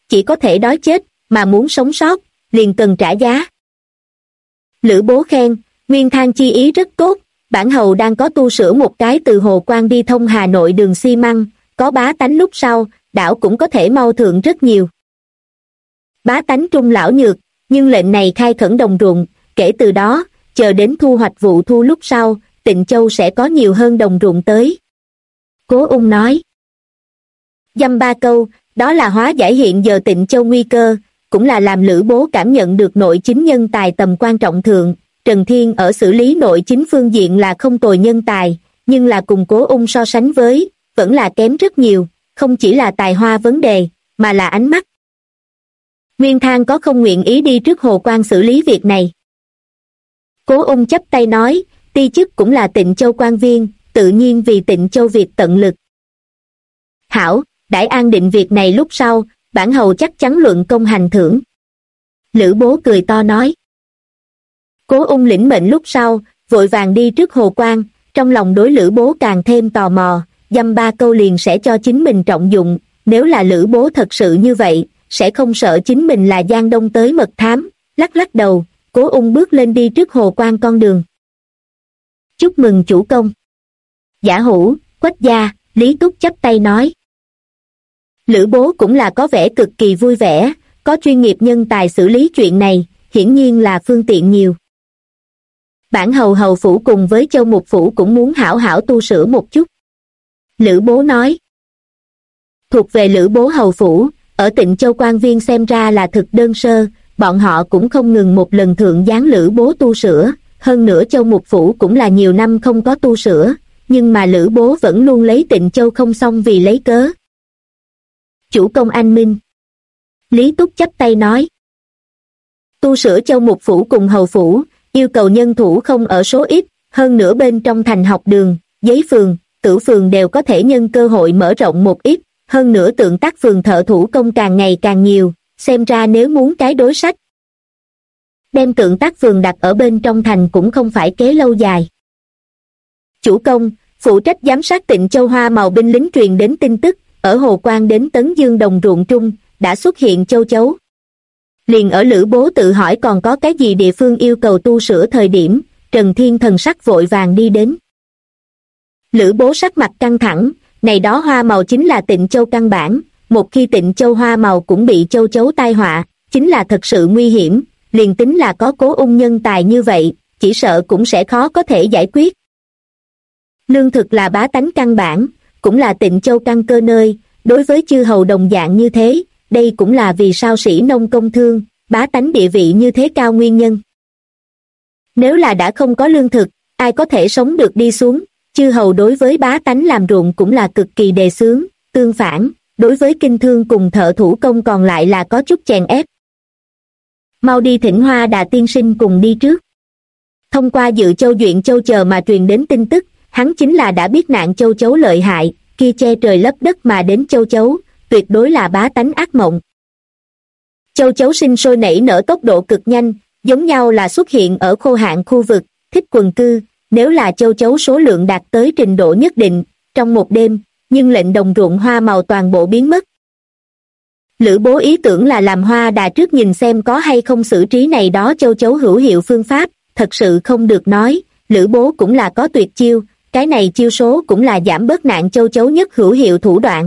chỉ có thể đói chết, mà muốn sống sót, liền cần trả giá. Lữ Bố khen, Nguyên Thang chi ý rất tốt, bản hầu đang có tu sửa một cái từ Hồ Quan đi thông Hà Nội đường xi măng, có bá tánh lúc sau, đảo cũng có thể mau thượng rất nhiều. Bá tánh trung lão nhược, nhưng lệnh này khai khẩn đồng ruộng, kể từ đó, chờ đến thu hoạch vụ thu lúc sau, Tịnh Châu sẽ có nhiều hơn đồng ruộng tới. Cố Ung nói. Dăm ba câu, đó là hóa giải hiện giờ Tịnh Châu nguy cơ, cũng là làm Lữ Bố cảm nhận được nội chính nhân tài tầm quan trọng thượng. Trần Thiên ở xử lý nội chính phương diện là không tồi nhân tài, nhưng là cùng Cố Ung so sánh với, vẫn là kém rất nhiều, không chỉ là tài hoa vấn đề, mà là ánh mắt. Nguyên Thang có không nguyện ý đi trước Hồ Quan xử lý việc này. Cố Ung chắp tay nói, ti chức cũng là Tịnh Châu quan viên, tự nhiên vì Tịnh Châu việc tận lực. Hảo, đãi an định việc này lúc sau, bản hầu chắc chắn luận công hành thưởng. Lữ Bố cười to nói. Cố Ung lĩnh mệnh lúc sau, vội vàng đi trước Hồ Quan, trong lòng đối Lữ Bố càng thêm tò mò, dăm ba câu liền sẽ cho chính mình trọng dụng, nếu là Lữ Bố thật sự như vậy, sẽ không sợ chính mình là Giang Đông tới mật thám, lắc lắc đầu, Cố Ung bước lên đi trước Hồ Quan con đường. Chúc mừng chủ công. Giả Hữu, Quách gia, Lý Túc chắp tay nói. Lữ Bố cũng là có vẻ cực kỳ vui vẻ, có chuyên nghiệp nhân tài xử lý chuyện này, hiển nhiên là phương tiện nhiều. Bản hầu hầu phủ cùng với Châu Mục phủ cũng muốn hảo hảo tu sửa một chút. Lữ Bố nói. Thuộc về Lữ Bố hầu phủ, ở Tịnh Châu quan viên xem ra là thực đơn sơ, bọn họ cũng không ngừng một lần thượng giáng Lữ Bố tu sửa, hơn nữa Châu Mục phủ cũng là nhiều năm không có tu sửa, nhưng mà Lữ Bố vẫn luôn lấy Tịnh Châu không xong vì lấy cớ. Chủ công anh minh. Lý Túc chắp tay nói. Tu sửa Châu Mục phủ cùng hầu phủ, yêu cầu nhân thủ không ở số ít, hơn nữa bên trong thành học đường, giấy phường, tử phường đều có thể nhân cơ hội mở rộng một ít, hơn nữa tượng tác phường thợ thủ công càng ngày càng nhiều, xem ra nếu muốn cái đối sách. Đem tượng tác phường đặt ở bên trong thành cũng không phải kế lâu dài. Chủ công, phụ trách giám sát Tịnh Châu hoa màu binh lính truyền đến tin tức, ở Hồ Quan đến Tấn Dương đồng ruộng trung, đã xuất hiện châu chấu. Liền ở Lữ Bố tự hỏi còn có cái gì địa phương yêu cầu tu sửa thời điểm, Trần Thiên thần sắc vội vàng đi đến. Lữ Bố sắc mặt căng thẳng, này đó hoa màu chính là Tịnh Châu căn bản, một khi Tịnh Châu hoa màu cũng bị châu chấu tai họa, chính là thật sự nguy hiểm, liền tính là có Cố Ung nhân tài như vậy, chỉ sợ cũng sẽ khó có thể giải quyết. Lương thực là bá tánh căn bản, cũng là Tịnh Châu căn cơ nơi, đối với chư hầu đồng dạng như thế, đây cũng là vì sao sĩ nông công thương, bá tánh địa vị như thế cao nguyên nhân. Nếu là đã không có lương thực, ai có thể sống được đi xuống, chư hầu đối với bá tánh làm ruộng cũng là cực kỳ đề xướng, tương phản, đối với kinh thương cùng thợ thủ công còn lại là có chút chèn ép. Mau đi thỉnh Hoa Đà tiên sinh cùng đi trước. Thông qua Dự Châu Duyện Châu chờ mà truyền đến tin tức, hắn chính là đã biết nạn châu chấu lợi hại, kia che trời lấp đất mà đến châu chấu, tuyệt đối là bá tánh ác mộng. Châu chấu sinh sôi nảy nở tốc độ cực nhanh, giống nhau là xuất hiện ở khô hạn khu vực, thích quần cư, nếu là châu chấu số lượng đạt tới trình độ nhất định, trong một đêm, nhưng lệnh đồng ruộng hoa màu toàn bộ biến mất. Lữ Bố ý tưởng là làm Hoa Đà trước nhìn xem có hay không xử trí này đó châu chấu hữu hiệu phương pháp, thật sự không được nói, Lữ Bố cũng là có tuyệt chiêu, cái này chiêu số cũng là giảm bớt nạn châu chấu nhất hữu hiệu thủ đoạn.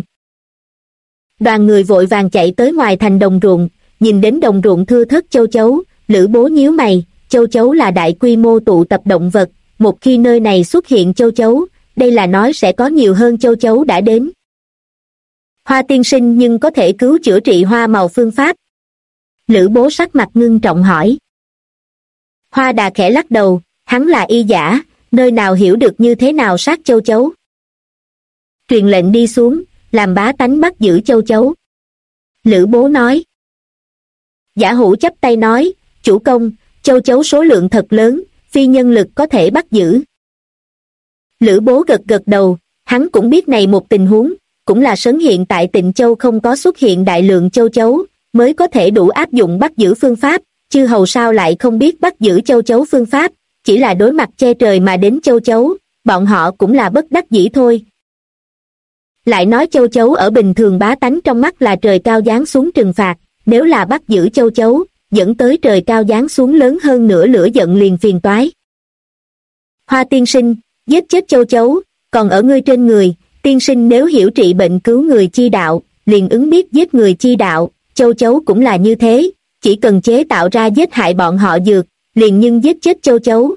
Đoàn người vội vàng chạy tới ngoài thành đồng ruộng, nhìn đến đồng ruộng thưa thớt châu chấu, Lữ Bố nhíu mày, châu chấu là đại quy mô tụ tập động vật, một khi nơi này xuất hiện châu chấu, đây là nói sẽ có nhiều hơn châu chấu đã đến. Hoa tiên sinh nhưng có thể cứu chữa trị hoa màu phương pháp. Lữ Bố sắc mặt ngưng trọng hỏi. Hoa Đà khẽ lắc đầu, hắn là y giả, nơi nào hiểu được như thế nào sát châu chấu. Truyền lệnh đi xuống, làm bá tánh bắt giữ châu chấu. Lữ Bố nói. Giả Hữu chắp tay nói, chủ công, châu chấu số lượng thật lớn, phi nhân lực có thể bắt giữ. Lữ Bố gật gật đầu, hắn cũng biết này một tình huống, cũng là sớm hiện tại Tịnh Châu không có xuất hiện đại lượng châu chấu, mới có thể đủ áp dụng bắt giữ phương pháp, chư hầu sao lại không biết bắt giữ châu chấu phương pháp, chỉ là đối mặt che trời mà đến châu chấu, bọn họ cũng là bất đắc dĩ thôi. Lại nói châu chấu ở bình thường bá tánh trong mắt là trời cao giáng xuống trừng phạt, nếu là bắt giữ châu chấu, dẫn tới trời cao giáng xuống lớn hơn nữa lửa giận liền phiền toái. Hoa tiên sinh, giết chết châu chấu, còn ở ngươi trên người, tiên sinh nếu hiểu trị bệnh cứu người chi đạo, liền ứng biết giết người chi đạo, châu chấu cũng là như thế, chỉ cần chế tạo ra giết hại bọn họ dược, liền nhưng giết chết châu chấu.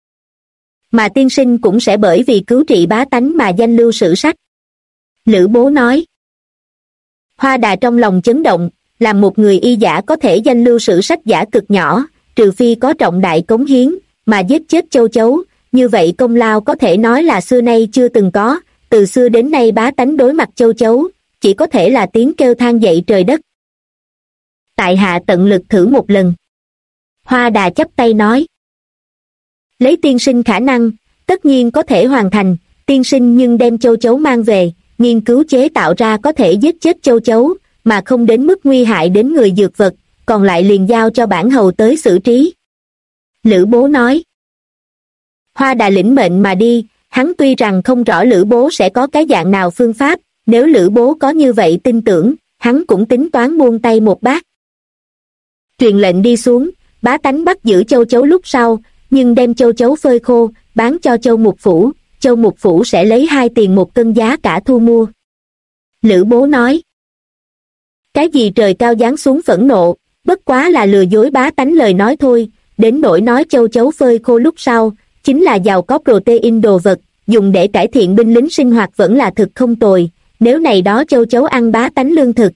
Mà tiên sinh cũng sẽ bởi vì cứu trị bá tánh mà danh lưu sử sách. Lữ Bố nói. Hoa Đà trong lòng chấn động, làm một người y giả có thể danh lưu sử sách giả cực nhỏ, trừ phi có trọng đại cống hiến, mà giết chết châu chấu, như vậy công lao có thể nói là xưa nay chưa từng có, từ xưa đến nay bá tánh đối mặt châu chấu, chỉ có thể là tiếng kêu than dậy trời đất. Tại hạ tận lực thử một lần. Hoa Đà chắp tay nói. Lấy tiên sinh khả năng, tất nhiên có thể hoàn thành, tiên sinh nhưng đem châu chấu mang về, nghiên cứu chế tạo ra có thể giết chết châu chấu, mà không đến mức nguy hại đến người dược vật, còn lại liền giao cho bản hầu tới xử trí. Lữ Bố nói. Hoa Đà lĩnh mệnh mà đi, hắn tuy rằng không rõ Lữ Bố sẽ có cái dạng nào phương pháp, nếu Lữ Bố có như vậy tin tưởng, hắn cũng tính toán buông tay một bát. Truyền lệnh đi xuống, bá tánh bắt giữ châu chấu lúc sau, nhưng đem châu chấu phơi khô, bán cho Châu Mục Phủ, Châu Mục Phủ sẽ lấy 2 tiền một cân giá cả thu mua. Lữ Bố nói. Cái gì trời cao giáng xuống phẫn nộ, bất quá là lừa dối bá tánh lời nói thôi, đến nỗi nói châu chấu phơi khô lúc sau, chính là giàu có protein đồ vật, dùng để cải thiện binh lính sinh hoạt vẫn là thực không tồi, nếu này đó châu chấu ăn bá tánh lương thực.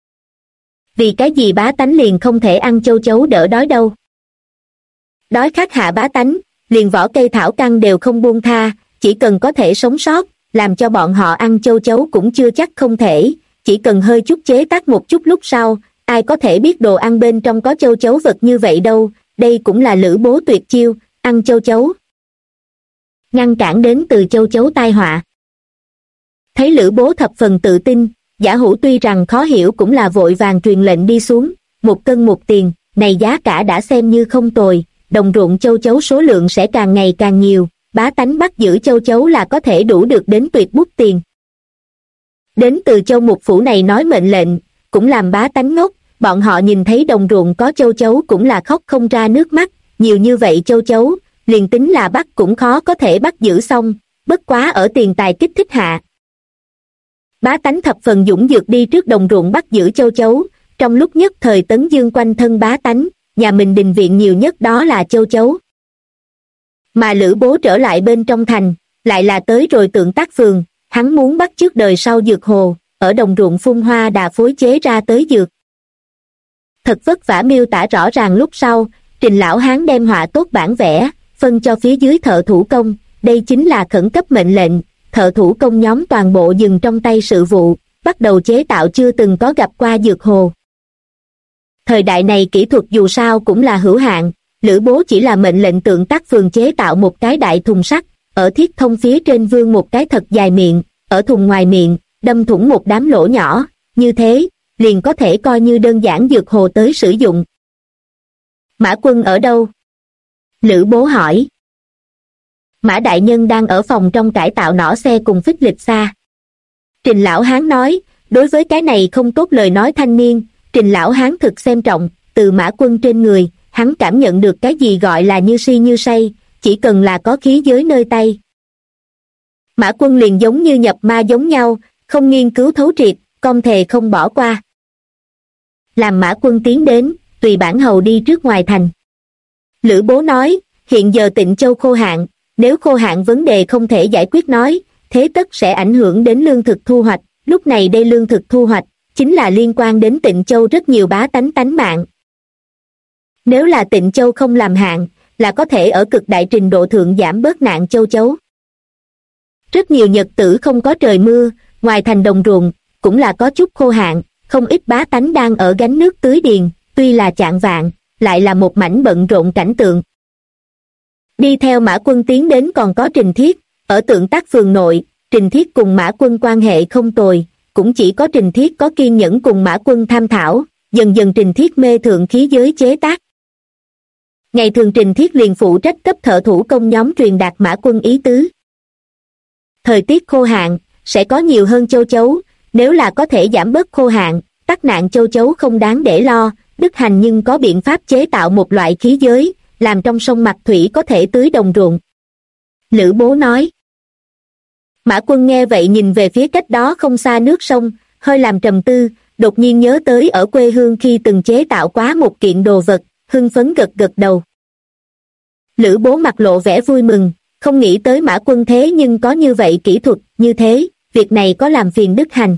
Vì cái gì bá tánh liền không thể ăn châu chấu đỡ đói đâu? Đói khát hạ bá tánh, liền vỏ cây thảo căn đều không buông tha, chỉ cần có thể sống sót, làm cho bọn họ ăn châu chấu cũng chưa chắc không thể, chỉ cần hơi chút chế tác một chút lúc sau, ai có thể biết đồ ăn bên trong có châu chấu vật như vậy đâu, đây cũng là Lữ Bố tuyệt chiêu, ăn châu chấu. Ngăn cản đến từ châu chấu tai họa. Thấy Lữ Bố thập phần tự tin, Giả Hữu tuy rằng khó hiểu cũng là vội vàng truyền lệnh đi xuống, 1 cân 1 tiền, này giá cả đã xem như không tồi, đồng ruộng châu chấu số lượng sẽ càng ngày càng nhiều, bá tánh bắt giữ châu chấu là có thể đủ được đến tuyệt bút tiền. Đến từ Châu Mục Phủ này nói mệnh lệnh, cũng làm bá tánh ngốc, bọn họ nhìn thấy đồng ruộng có châu chấu cũng là khóc không ra nước mắt, nhiều như vậy châu chấu, liền tính là bắt cũng khó có thể bắt giữ xong, bất quá ở tiền tài kích thích hạ. Bá tánh thập phần dũng dược đi trước đồng ruộng bắt giữ châu chấu, trong lúc nhất thời tấn dương quanh thân bá tánh, nhà mình đình viện nhiều nhất đó là châu chấu. Mà Lữ Bố trở lại bên trong thành, lại là tới rồi Tượng Tác Phường, hắn muốn bắt chước đời sau dược hồ, ở đồng ruộng phun Hoa Đà phối chế ra tới dược. Thật vất vả miêu tả rõ ràng lúc sau, Trình lão hán đem họa tốt bản vẽ, phân cho phía dưới thợ thủ công, đây chính là khẩn cấp mệnh lệnh, thợ thủ công nhóm toàn bộ dừng trong tay sự vụ, bắt đầu chế tạo chưa từng có gặp qua dược hồ. Thời đại này kỹ thuật dù sao cũng là hữu hạn, Lữ Bố chỉ là mệnh lệnh Tượng Tác Phường chế tạo một cái đại thùng sắt, ở thiết thông phía trên vương một cái thật dài miệng, ở thùng ngoài miệng, đâm thủng một đám lỗ nhỏ, như thế, liền có thể coi như đơn giản dược hồ tới sử dụng. Mã Quân ở đâu? Lữ Bố hỏi. Mã đại nhân đang ở phòng trong cải tạo nỏ xe cùng phích lịch xa. Trình lão hán nói, đối với cái này không tốt lời nói thanh niên, Trình lão hán thực xem trọng, từ Mã Quân trên người, hắn cảm nhận được cái gì gọi là như si như say, chỉ cần là có khí giới nơi tay. Mã Quân liền giống như nhập ma giống nhau, không nghiên cứu thấu triệt, con thề không bỏ qua. Làm Mã Quân tiến đến, tùy bản hầu đi trước ngoài thành. Lữ Bố nói, hiện giờ Tịnh Châu khô hạn, nếu khô hạn vấn đề không thể giải quyết nói, thế tất sẽ ảnh hưởng đến lương thực thu hoạch, lúc này đây lương thực thu hoạch, chính là liên quan đến Tịnh Châu rất nhiều bá tánh mạng. Nếu là Tịnh Châu không làm hạn, là có thể ở cực đại trình độ thượng giảm bớt nạn châu chấu. Rất nhiều nhật tử không có trời mưa, ngoài thành đồng ruộng, cũng là có chút khô hạn, không ít bá tánh đang ở gánh nước tưới điền, tuy là chạng vạng, lại là một mảnh bận rộn cảnh tượng. Đi theo Mã Quân tiến đến còn có Trình Thiết, ở Tượng Tác Phường nội, Trình Thiết cùng Mã Quân quan hệ không tồi, cũng chỉ có Trình Thiết có kiên nhẫn cùng Mã Quân tham thảo, dần dần Trình Thiết mê thượng khí giới chế tác. Ngày thường Trình Thiết liền phụ trách cấp thợ thủ công nhóm truyền đạt Mã Quân ý tứ. Thời tiết khô hạn, sẽ có nhiều hơn châu chấu, nếu là có thể giảm bớt khô hạn, tắc nạn châu chấu không đáng để lo. Đức Hành nhưng có biện pháp chế tạo một loại khí giới, làm trong sông mặt thủy có thể tưới đồng ruộng. Lữ Bố nói. Mã Quân nghe vậy nhìn về phía cách đó không xa nước sông, hơi làm trầm tư, đột nhiên nhớ tới ở quê hương khi từng chế tạo quá một kiện đồ vật, hưng phấn gật gật đầu. Lữ Bố mặt lộ vẻ vui mừng, không nghĩ tới Mã Quân thế nhưng có như vậy kỹ thuật như thế, việc này có làm phiền Đức Hành.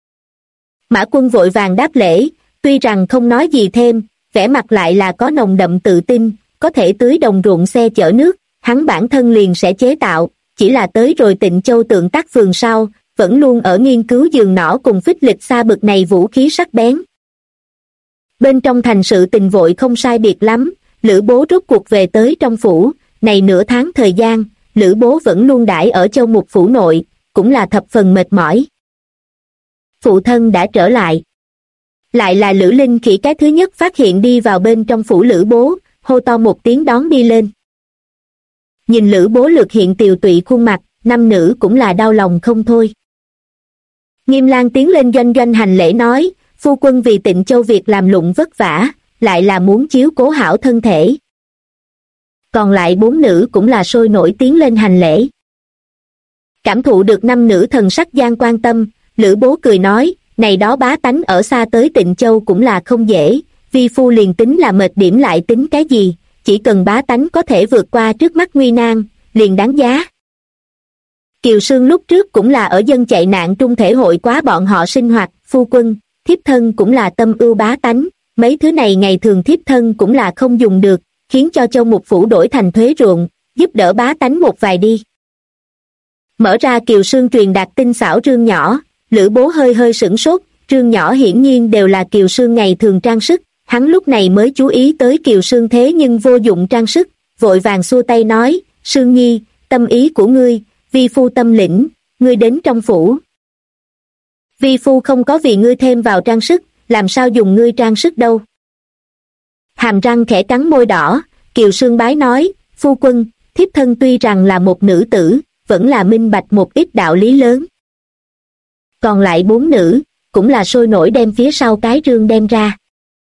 Mã Quân vội vàng đáp lễ, tuy rằng không nói gì thêm, vẻ mặt lại là có nồng đậm tự tin, có thể tưới đồng ruộng xe chở nước, hắn bản thân liền sẽ chế tạo, chỉ là tới rồi Tịnh Châu Tượng Tác Phường sau, vẫn luôn ở nghiên cứu giường nỏ cùng phích lịch xa bực này vũ khí sắc bén. Bên trong thành sự tình vội không sai biệt lắm, Lữ Bố rút cuộc về tới trong phủ, này nửa tháng thời gian, Lữ Bố vẫn luôn đãi ở Châu Mục phủ nội, cũng là thập phần mệt mỏi. Phụ thân đã trở lại. Lại là Lữ Linh Khỉ cái thứ nhất phát hiện đi vào bên trong phủ Lữ Bố, hô to một tiếng đón đi lên. Nhìn Lữ Bố lược hiện tiều tụy khuôn mặt, nam nữ cũng là đau lòng không thôi. Nghiêm Lang tiến lên doanh doanh hành lễ nói, phu quân vì Tịnh Châu việc làm lụng vất vả, lại là muốn chiếu cố hảo thân thể. Còn lại bốn nữ cũng là sôi nổi tiến lên hành lễ. Cảm thụ được năm nữ thần sắc gian quan tâm, Lữ Bố cười nói, này đó bá tánh ở xa tới Tịnh Châu cũng là không dễ, vi phu liền tính là mệt điểm lại tính cái gì, chỉ cần bá tánh có thể vượt qua trước mắt nguy nan, liền đáng giá. Kiều Sương lúc trước cũng là ở dân chạy nạn trung thể hội quá bọn họ sinh hoạt, phu quân, thiếp thân cũng là tâm ưu bá tánh, mấy thứ này ngày thường thiếp thân cũng là không dùng được, khiến cho Châu Mục phủ đổi thành thuế ruộng, giúp đỡ bá tánh một vài đi. Mở ra Kiều Sương truyền đạt tinh xảo rương nhỏ, Lữ Bố hơi hơi sửng sốt, rương nhỏ hiển nhiên đều là Kiều Sương ngày thường trang sức, hắn lúc này mới chú ý tới Kiều Sương thế nhưng vô dụng trang sức, vội vàng xua tay nói, Sương Nhi, tâm ý của ngươi, vi phu tâm lĩnh, ngươi đến trong phủ. Vi phu không có vì ngươi thêm vào trang sức, làm sao dùng ngươi trang sức đâu. Hàm răng khẽ cắn môi đỏ, Kiều Sương bái nói, phu quân, thiếp thân tuy rằng là một nữ tử, vẫn là minh bạch một ít đạo lý lớn. Còn lại bốn nữ, cũng là sôi nổi đem phía sau cái rương đem ra.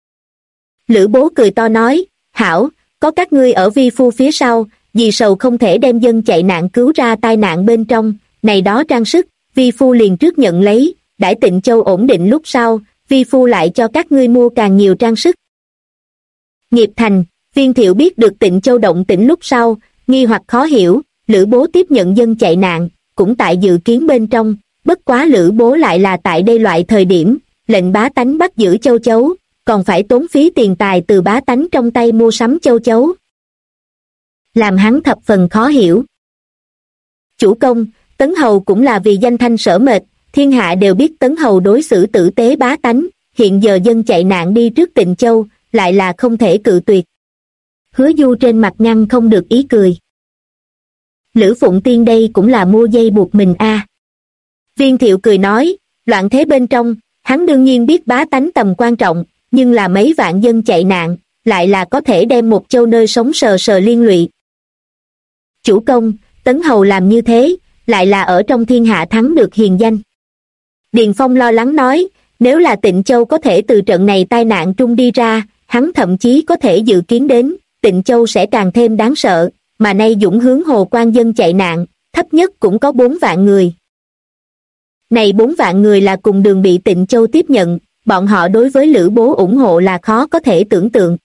Lữ Bố cười to nói, hảo, có các ngươi ở vi phu phía sau, vì sầu không thể đem dân chạy nạn cứu ra tai nạn bên trong, này đó trang sức, vi phu liền trước nhận lấy, đãi Tịnh Châu ổn định lúc sau, vi phu lại cho các ngươi mua càng nhiều trang sức. Nghiệp thành, Viên Thiệu biết được Tịnh Châu động tĩnh lúc sau, nghi hoặc khó hiểu, Lữ Bố tiếp nhận dân chạy nạn, cũng tại dự kiến bên trong, bất quá Lữ Bố lại là tại đây loại thời điểm, lệnh bá tánh bắt giữ châu chấu, còn phải tốn phí tiền tài từ bá tánh trong tay mua sắm châu chấu. Làm hắn thập phần khó hiểu. Chủ công, Tấn Hầu cũng là vì danh thanh sở mệt, thiên hạ đều biết Tấn Hầu đối xử tử tế bá tánh, hiện giờ dân chạy nạn đi trước Tịnh Châu, lại là không thể cự tuyệt. Hứa Du trên mặt ngăn không được ý cười. Lữ Phụng Tiên đây cũng là mua dây buộc mình a. Viên Thiệu cười nói, loạn thế bên trong, hắn đương nhiên biết bá tánh tầm quan trọng, nhưng là mấy vạn dân chạy nạn, lại là có thể đem một châu nơi sống sờ sờ liên lụy. Chủ công, Tấn Hầu làm như thế, lại là ở trong thiên hạ thắng được hiền danh. Điền Phong lo lắng nói, nếu là Tịnh Châu có thể từ trận này tai nạn trung đi ra, hắn thậm chí có thể dự kiến đến, Tịnh Châu sẽ càng thêm đáng sợ, mà nay dũng hướng Hồ Quan dân chạy nạn, thấp nhất cũng có 4 vạn người. Này 4 vạn người là cùng đường bị Tịnh Châu tiếp nhận, bọn họ đối với Lữ Bố ủng hộ là khó có thể tưởng tượng.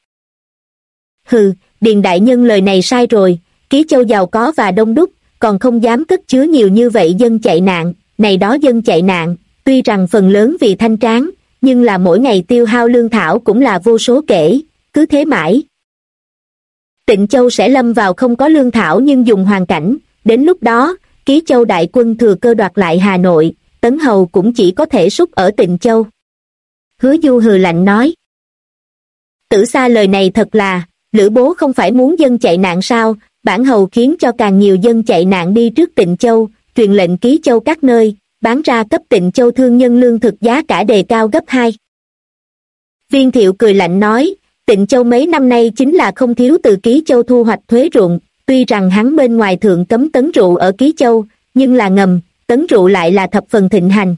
Hừ, Điền đại nhân lời này sai rồi, Ký Châu giàu có và đông đúc, còn không dám cất chứa nhiều như vậy dân chạy nạn, này đó dân chạy nạn, tuy rằng phần lớn vì thanh tráng, nhưng là mỗi ngày tiêu hao lương thảo cũng là vô số kể, cứ thế mãi. Tịnh Châu sẽ lâm vào không có lương thảo nhưng dùng hoàn cảnh, đến lúc đó, Ký Châu đại quân thừa cơ đoạt lại Hà Nội, Tấn Hầu cũng chỉ có thể súc ở Tịnh Châu. Hứa Du hừ lạnh nói. Tử Sa lời này thật là, Lữ Bố không phải muốn dân chạy nạn sao, bản hầu khiến cho càng nhiều dân chạy nạn đi trước Tịnh Châu, truyền lệnh Ký Châu các nơi, bán ra cấp Tịnh Châu thương nhân lương thực giá cả đề cao gấp 2. Viên Thiệu cười lạnh nói, Tịnh Châu mấy năm nay chính là không thiếu từ Ký Châu thu hoạch thuế ruộng, tuy rằng hắn bên ngoài thượng cấm tấn rượu ở Ký Châu, nhưng là ngầm, tấn rượu lại là thập phần thịnh hành.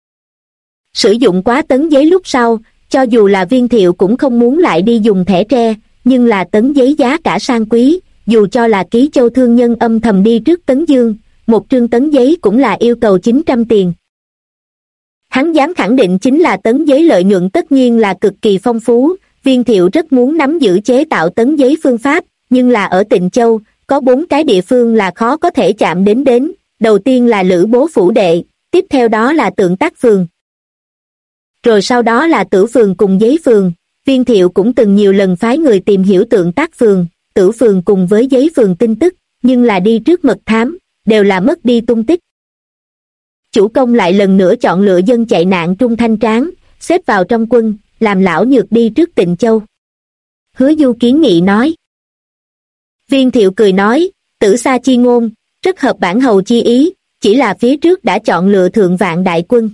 Sử dụng quá tấn giấy lúc sau, cho dù là Viên Thiệu cũng không muốn lại đi dùng thẻ tre, nhưng là tấn giấy giá cả sang quý, dù cho là Ký Châu thương nhân âm thầm đi trước Tấn Dương, một trương tấn giấy cũng là yêu cầu 900 tiền. Hắn dám khẳng định chính là tấn giấy lợi nhuận tất nhiên là cực kỳ phong phú. Viên Thiệu rất muốn nắm giữ chế tạo tấn giấy phương pháp, nhưng là ở Tịnh Châu, có 4 cái địa phương là khó có thể chạm đến. Đầu tiên là Lữ Bố phủ đệ, tiếp theo đó là Tượng Tác phường. Rồi sau đó là Tử phường cùng Giấy phường. Viên Thiệu cũng từng nhiều lần phái người tìm hiểu Tượng Tác phường, Tử phường cùng với Giấy phường tin tức, nhưng là đi trước mật thám, đều là mất đi tung tích. Chủ công lại lần nữa chọn lựa dân chạy nạn trung thanh tráng, xếp vào trong quân, làm lão nhược đi trước Tịnh Châu. Hứa Du kiến nghị nói. Viên Thiệu cười nói, tử xa chi ngôn, rất hợp bản hầu chi ý, chỉ là phía trước đã chọn lựa thượng vạn đại quân.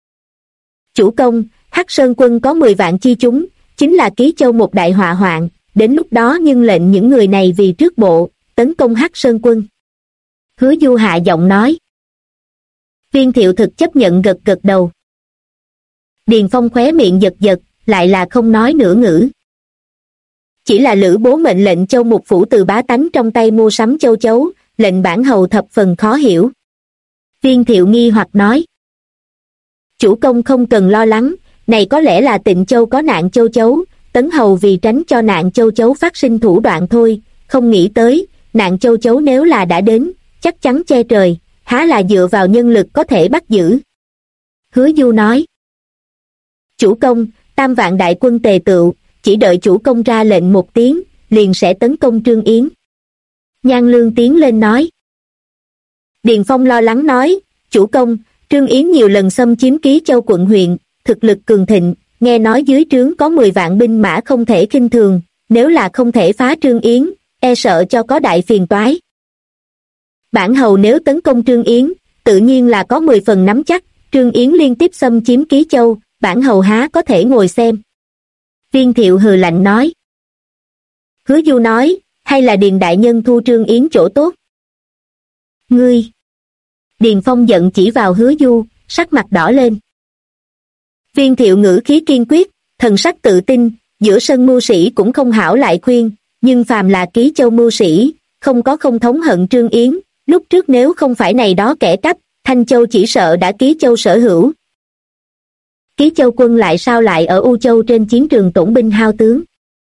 Chủ công, Hắc Sơn quân có 10 vạn chi chúng, chính là Ký Châu một đại họa hoạn, đến lúc đó nhưng lệnh những người này vì trước bộ, tấn công Hắc Sơn quân. Hứa Du hạ giọng nói. Viên Thiệu thực chấp nhận gật gật đầu. Điền Phong khóe miệng giật giật, lại là không nói nửa ngữ. Chỉ là Lữ Bố mệnh lệnh Châu Mục phủ từ bá tánh trong tay mua sắm châu chấu, lệnh bản hầu thập phần khó hiểu. Viên Thiệu nghi hoặc nói. Chủ công không cần lo lắng, này có lẽ là Tịnh Châu có nạn châu chấu, tấn hầu vì tránh cho nạn châu chấu phát sinh thủ đoạn thôi, không nghĩ tới, nạn châu chấu nếu là đã đến, chắc chắn che trời, há là dựa vào nhân lực có thể bắt giữ. Hứa Du nói. Chủ công, tam vạn đại quân tề tựu, chỉ đợi chủ công ra lệnh một tiếng, liền sẽ tấn công Trương Yến. Nhan Lương tiến lên nói. Điền Phong lo lắng nói, chủ công, Trương Yến nhiều lần xâm chiếm Ký Châu quận huyện, thực lực cường thịnh, nghe nói dưới trướng có 10 vạn binh mã không thể khinh thường, nếu là không thể phá Trương Yến, e sợ cho có đại phiền toái. Bản hầu nếu tấn công Trương Yến, tự nhiên là có 10 phần nắm chắc, Trương Yến liên tiếp xâm chiếm Ký Châu, bản hầu há có thể ngồi xem. Viên Thiệu hừ lạnh nói. Hứa Du nói, hay là Điền đại nhân thu Trương Yến chỗ tốt? Ngươi! Điền Phong giận chỉ vào Hứa Du, sắc mặt đỏ lên. Viên Thiệu ngữ khí kiên quyết, thần sắc tự tin, giữa sân mưu sĩ cũng không hảo lại khuyên, nhưng phàm là Ký Châu mưu sĩ, không có không thống hận Trương Yến, lúc trước nếu không phải này đó kẻ cắp, Thanh Châu chỉ sợ đã Ký Châu sở hữu. Ký Châu quân lại sao lại ở U Châu trên chiến trường tổn binh hao tướng.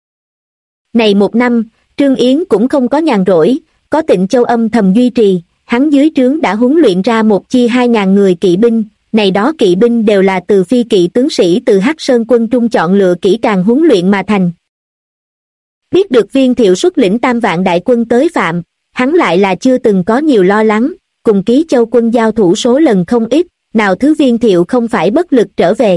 Này một năm, Trương Yến cũng không có nhàn rỗi, có Tịnh Châu âm thầm duy trì, hắn dưới trướng đã huấn luyện ra một chi 2.000 người kỵ binh, này đó kỵ binh đều là từ phi kỵ tướng sĩ từ Hắc Sơn quân trung chọn lựa kỹ càng huấn luyện mà thành. Biết được Viên Thiệu xuất lĩnh tam vạn đại quân tới phạm, hắn lại là chưa từng có nhiều lo lắng, cùng Ký Châu quân giao thủ số lần không ít, nào thứ Viên Thiệu không phải bất lực trở về.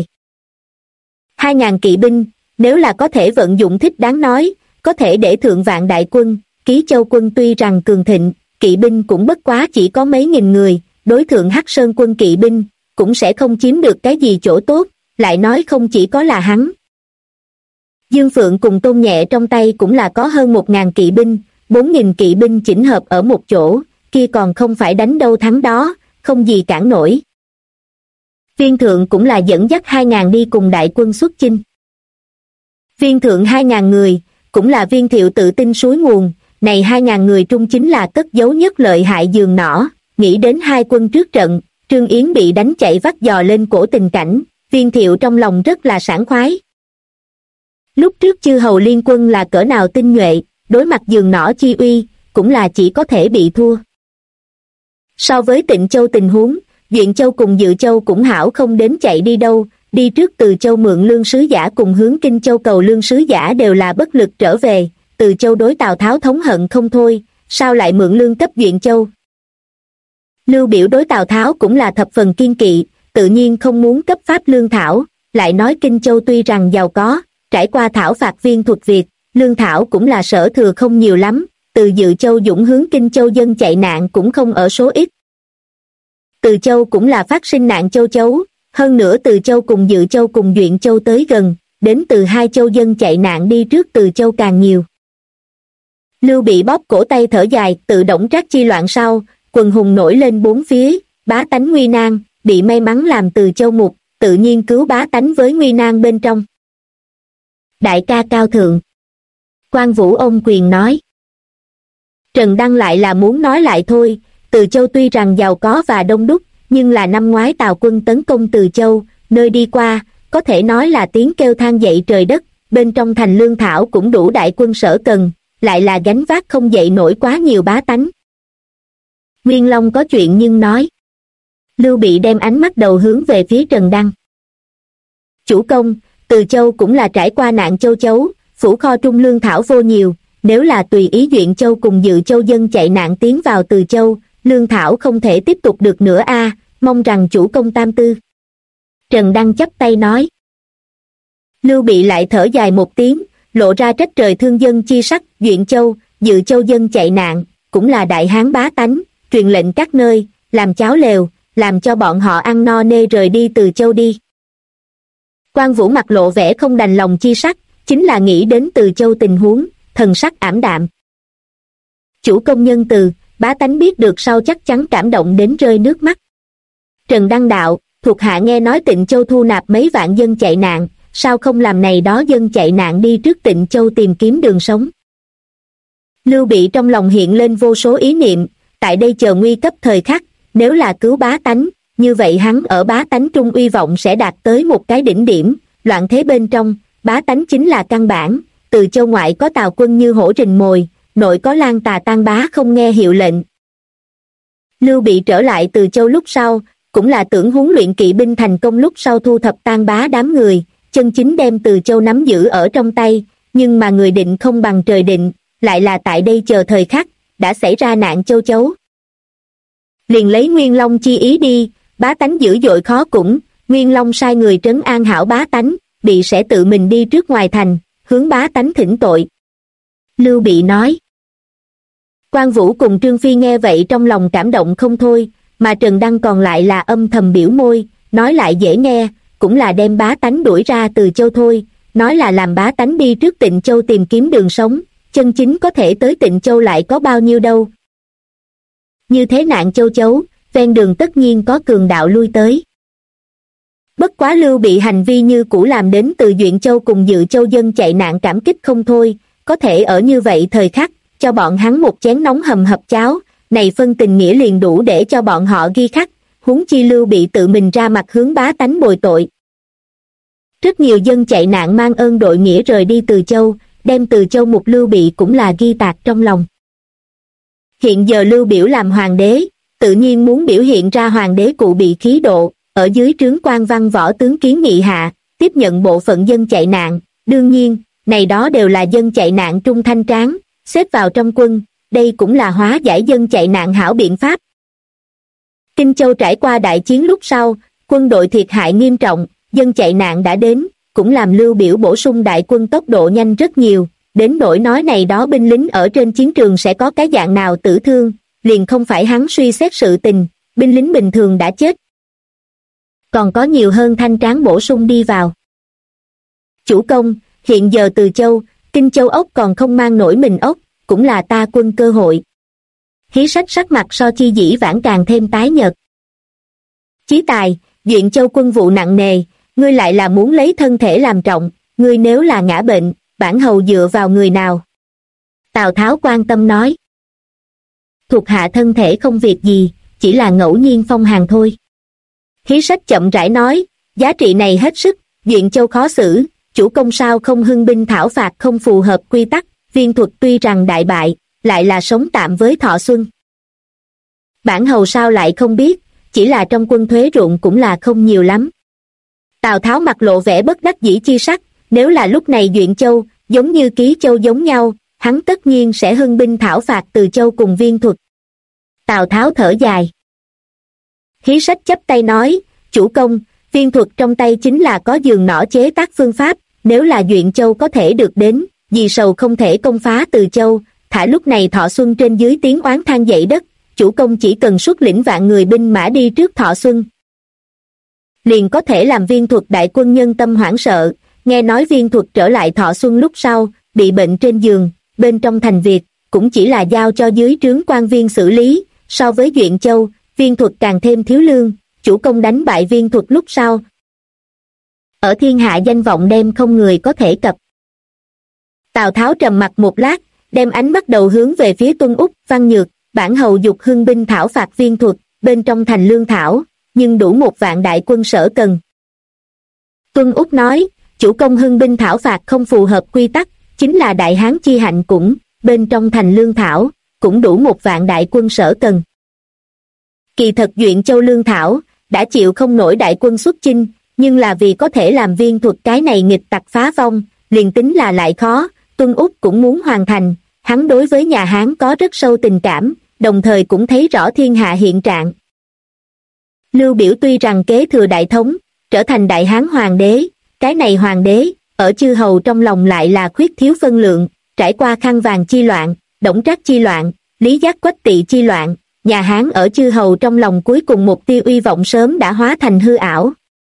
2.000 kỵ binh, nếu là có thể vận dụng thích đáng nói, có thể để thượng vạn đại quân, Ký Châu quân tuy rằng cường thịnh, kỵ binh cũng bất quá chỉ có mấy nghìn người, đối thượng Hắc Sơn quân kỵ binh, cũng sẽ không chiếm được cái gì chỗ tốt, lại nói không chỉ có là hắn. Dương Phượng cùng Tôn Nhẹ trong tay cũng là có hơn 1.000 kỵ binh, 4.000 kỵ binh chỉnh hợp ở một chỗ, kia còn không phải đánh đâu thắng đó, không gì cản nổi. Viên Thượng cũng là dẫn dắt 2.000 đi cùng đại quân xuất chinh. Viên Thượng 2.000 người, cũng là Viên Thiệu tự tin suối nguồn, này 2.000 người trung chính là cất giấu nhất lợi hại giường nỏ, nghĩ đến hai quân trước trận, Trương Yến bị đánh chạy vắt giò lên cổ tình cảnh, Viên Thiệu trong lòng rất là sảng khoái. Lúc trước chư hầu liên quân là cỡ nào tinh nhuệ, đối mặt giường nỏ chi uy, cũng là chỉ có thể bị thua. So với Tịnh Châu tình huống, Duyện Châu cùng Dự Châu cũng hảo không đến chạy đi đâu, đi trước Từ Châu mượn lương sứ giả cùng hướng Kinh Châu cầu lương sứ giả đều là bất lực trở về, Từ Châu đối Tào Tháo thống hận không thôi, sao lại mượn lương cấp Duyện Châu? Lưu Biểu đối Tào Tháo cũng là thập phần kiên kỵ, tự nhiên không muốn cấp pháp lương thảo, lại nói Kinh Châu tuy rằng giàu có, trải qua thảo phạt viên thuật Việt, lương thảo cũng là sở thừa không nhiều lắm, từ Dự Châu dũng hướng Kinh Châu dân chạy nạn cũng không ở số ít. Từ Châu cũng là phát sinh nạn châu chấu, hơn nữa Từ Châu cùng Dự Châu cùng Duyện Châu tới gần, đến từ hai châu dân chạy nạn đi trước Từ Châu càng nhiều. Lưu bị bóp cổ tay thở dài, tự động trác chi loạn sau, quần hùng nổi lên bốn phía, bá tánh nguy nan, bị may mắn làm Từ Châu mục, tự nhiên cứu bá tánh với nguy nan bên trong. Đại ca cao thượng. Quan Vũ ôm quyền nói. Trần Đăng lại là muốn nói lại thôi, Từ Châu tuy rằng giàu có và đông đúc, nhưng là năm ngoái Tào quân tấn công Từ Châu, nơi đi qua, có thể nói là tiếng kêu than dậy trời đất, bên trong thành lương thảo cũng đủ đại quân sở cần, lại là gánh vác không dậy nổi quá nhiều bá tánh. Nguyên Long có chuyện nhưng nói. Lưu Bị đem ánh mắt đầu hướng về phía Trần Đăng. Chủ công, Từ Châu cũng là trải qua nạn châu chấu, phủ kho trung lương thảo vô nhiều, nếu là tùy ý Duyện Châu cùng Dự Châu dân chạy nạn tiến vào Từ Châu, lương thảo không thể tiếp tục được nữa mong rằng chủ công tam tư. Trần Đăng chắp tay nói. Lưu Bị lại thở dài một tiếng, lộ ra trách trời thương dân chi sắc. Duyện Châu, Dự Châu dân chạy nạn, cũng là đại hán bá tánh, truyền lệnh các nơi, làm cháo lều, làm cho bọn họ ăn no nê rời đi Từ Châu đi. Quan Vũ mặt lộ vẻ không đành lòng chi sắc, chính là nghĩ đến Từ Châu tình huống, thần sắc ảm đạm. Chủ công nhân từ, bá tánh biết được sau chắc chắn cảm động đến rơi nước mắt. Trần Đăng đạo, thuộc hạ nghe nói Tịnh Châu thu nạp mấy vạn dân chạy nạn, sao không làm này đó dân chạy nạn đi trước Tịnh Châu tìm kiếm đường sống. Lưu Bị trong lòng hiện lên vô số ý niệm, tại đây chờ nguy cấp thời khắc, nếu là cứu bá tánh, như vậy hắn ở bá tánh trung uy vọng sẽ đạt tới một cái đỉnh điểm, loạn thế bên trong, bá tánh chính là căn bản, Từ Châu ngoại có Tào quân như hổ rình mồi, nội có Lan Tà Tan bá không nghe hiệu lệnh. Lưu Bị trở lại Từ Châu lúc sau, cũng là tưởng huấn luyện kỵ binh thành công lúc sau thu thập Tan bá đám người, chân chính đem Từ Châu nắm giữ ở trong tay, nhưng mà người định không bằng trời định, lại là tại đây chờ thời khắc, đã xảy ra nạn châu chấu. Liền lấy Nguyên Long chi ý đi, bá tánh dữ dội khó cũng, Nguyên Long sai người trấn an hảo bá tánh, Bị sẽ tự mình đi trước ngoài thành, hướng bá tánh thỉnh tội. Lưu Bị nói. Quan Vũ cùng Trương Phi nghe vậy trong lòng cảm động không thôi, mà Trần Đăng còn lại là âm thầm biểu môi, nói lại dễ nghe, cũng là đem bá tánh đuổi ra Từ Châu thôi, nói là làm bá tánh đi trước Tịnh Châu tìm kiếm đường sống, chân chính có thể tới Tịnh Châu lại có bao nhiêu đâu. Như thế nạn châu chấu, ven đường tất nhiên có cường đạo lui tới. Bất quá Lưu Bị hành vi như cũ làm đến từ Duyện Châu cùng Dự Châu dân chạy nạn cảm kích không thôi, có thể ở như vậy thời khắc, cho bọn hắn một chén nóng hầm hập cháo, này phân tình nghĩa liền đủ để cho bọn họ ghi khắc, huống chi Lưu Bị tự mình ra mặt hướng bá tánh bồi tội. Rất nhiều dân chạy nạn mang ơn đội nghĩa rời đi Từ Châu, đem Từ Châu một Lưu Bị cũng là ghi tạc trong lòng. Hiện giờ Lưu Biểu làm hoàng đế, tự nhiên muốn biểu hiện ra hoàng đế cụ bị khí độ, ở dưới trướng quan văn võ tướng kiến nghị hạ, tiếp nhận bộ phận dân chạy nạn, đương nhiên, này đó đều là dân chạy nạn trung thanh tráng, xếp vào trong quân, đây cũng là hóa giải dân chạy nạn hảo biện pháp. Kinh Châu trải qua đại chiến lúc sau, quân đội thiệt hại nghiêm trọng, dân chạy nạn đã đến, cũng làm Lưu Biểu bổ sung đại quân tốc độ nhanh rất nhiều, đến nỗi nói này đó binh lính ở trên chiến trường sẽ có cái dạng nào tử thương, liền không phải hắn suy xét sự tình, binh lính bình thường đã chết. Còn có nhiều hơn thanh tráng bổ sung đi vào. Chủ công, hiện giờ Từ Châu, Kinh Châu ốc còn không mang nổi mình ốc, cũng là ta quân cơ hội. Hí Sách sắc mặt so chi dĩ vãng càng thêm tái nhợt. Chí Tài, Duyện Châu quân vụ nặng nề, ngươi lại là muốn lấy thân thể làm trọng, ngươi nếu là ngã bệnh, bản hầu dựa vào người nào? Tào Tháo quan tâm nói. Thuộc hạ thân thể không việc gì, chỉ là ngẫu nhiên phong hàn thôi. Hí Sách chậm rãi nói, giá trị này hết sức, Duyện Châu khó xử, chủ công sao không hưng binh thảo phạt không phù hợp quy tắc, Viên Thuật tuy rằng đại bại, lại là sống tạm với Thọ Xuân. Bản hầu sao lại không biết, chỉ là trong quân thuế ruộng cũng là không nhiều lắm. Tào Tháo mặt lộ vẻ bất đắc dĩ chi sắc, nếu là lúc này Duyện Châu, giống như Ký Châu giống nhau, hắn tất nhiên sẽ hưng binh thảo phạt Từ Châu cùng Viên Thuật. Tào Tháo thở dài. Hí Sách chắp tay nói, chủ công, Viên Thuật trong tay chính là có giường nỏ chế tác phương pháp, nếu là Duyện Châu có thể được đến, vì sầu không thể công phá Từ Châu, thả lúc này Thọ Xuân trên dưới tiếng oán than dậy đất, chủ công chỉ cần xuất lĩnh vạn người binh mã đi trước Thọ Xuân. Liền có thể làm Viên Thuật đại quân nhân tâm hoảng sợ, nghe nói Viên Thuật trở lại Thọ Xuân lúc sau, bị bệnh trên giường, bên trong thành việc, cũng chỉ là giao cho dưới trướng quan viên xử lý, so với Duyện Châu, viên thuật càng thêm thiếu lương, chủ công đánh bại viên thuật lúc sau. Ở thiên hạ danh vọng đem không người có thể cập. Tào Tháo trầm mặc một lát, đem ánh mắt đầu hướng về phía Tuân Úc, Văn Nhược, bản hầu dục hưng binh thảo phạt viên thuật, bên trong thành lương thảo, nhưng đủ 1.000 đại quân sở cần. Tuân Úc nói, chủ công hưng binh thảo phạt không phù hợp quy tắc, chính là đại hán chi hạnh cũng, bên trong thành lương thảo, cũng đủ 1.000 đại quân sở cần. Kỳ thật Duyện Châu lương thảo, đã chịu không nổi đại quân xuất chinh, nhưng là vì có thể làm viên thuật cái này nghịch tặc phá vong, liền tính là lại khó, Tuân Úc cũng muốn hoàn thành, hắn đối với nhà Hán có rất sâu tình cảm, đồng thời cũng thấy rõ thiên hạ hiện trạng. Lưu Biểu tuy rằng kế thừa đại thống, trở thành đại Hán hoàng đế, cái này hoàng đế, ở chư hầu trong lòng lại là khuyết thiếu phân lượng, trải qua khăn vàng chi loạn, Đổng Trác chi loạn, Lý Giác Quách Tỵ chi loạn, nhà Hán ở chư hầu trong lòng cuối cùng một tia uy vọng sớm đã hóa thành hư ảo.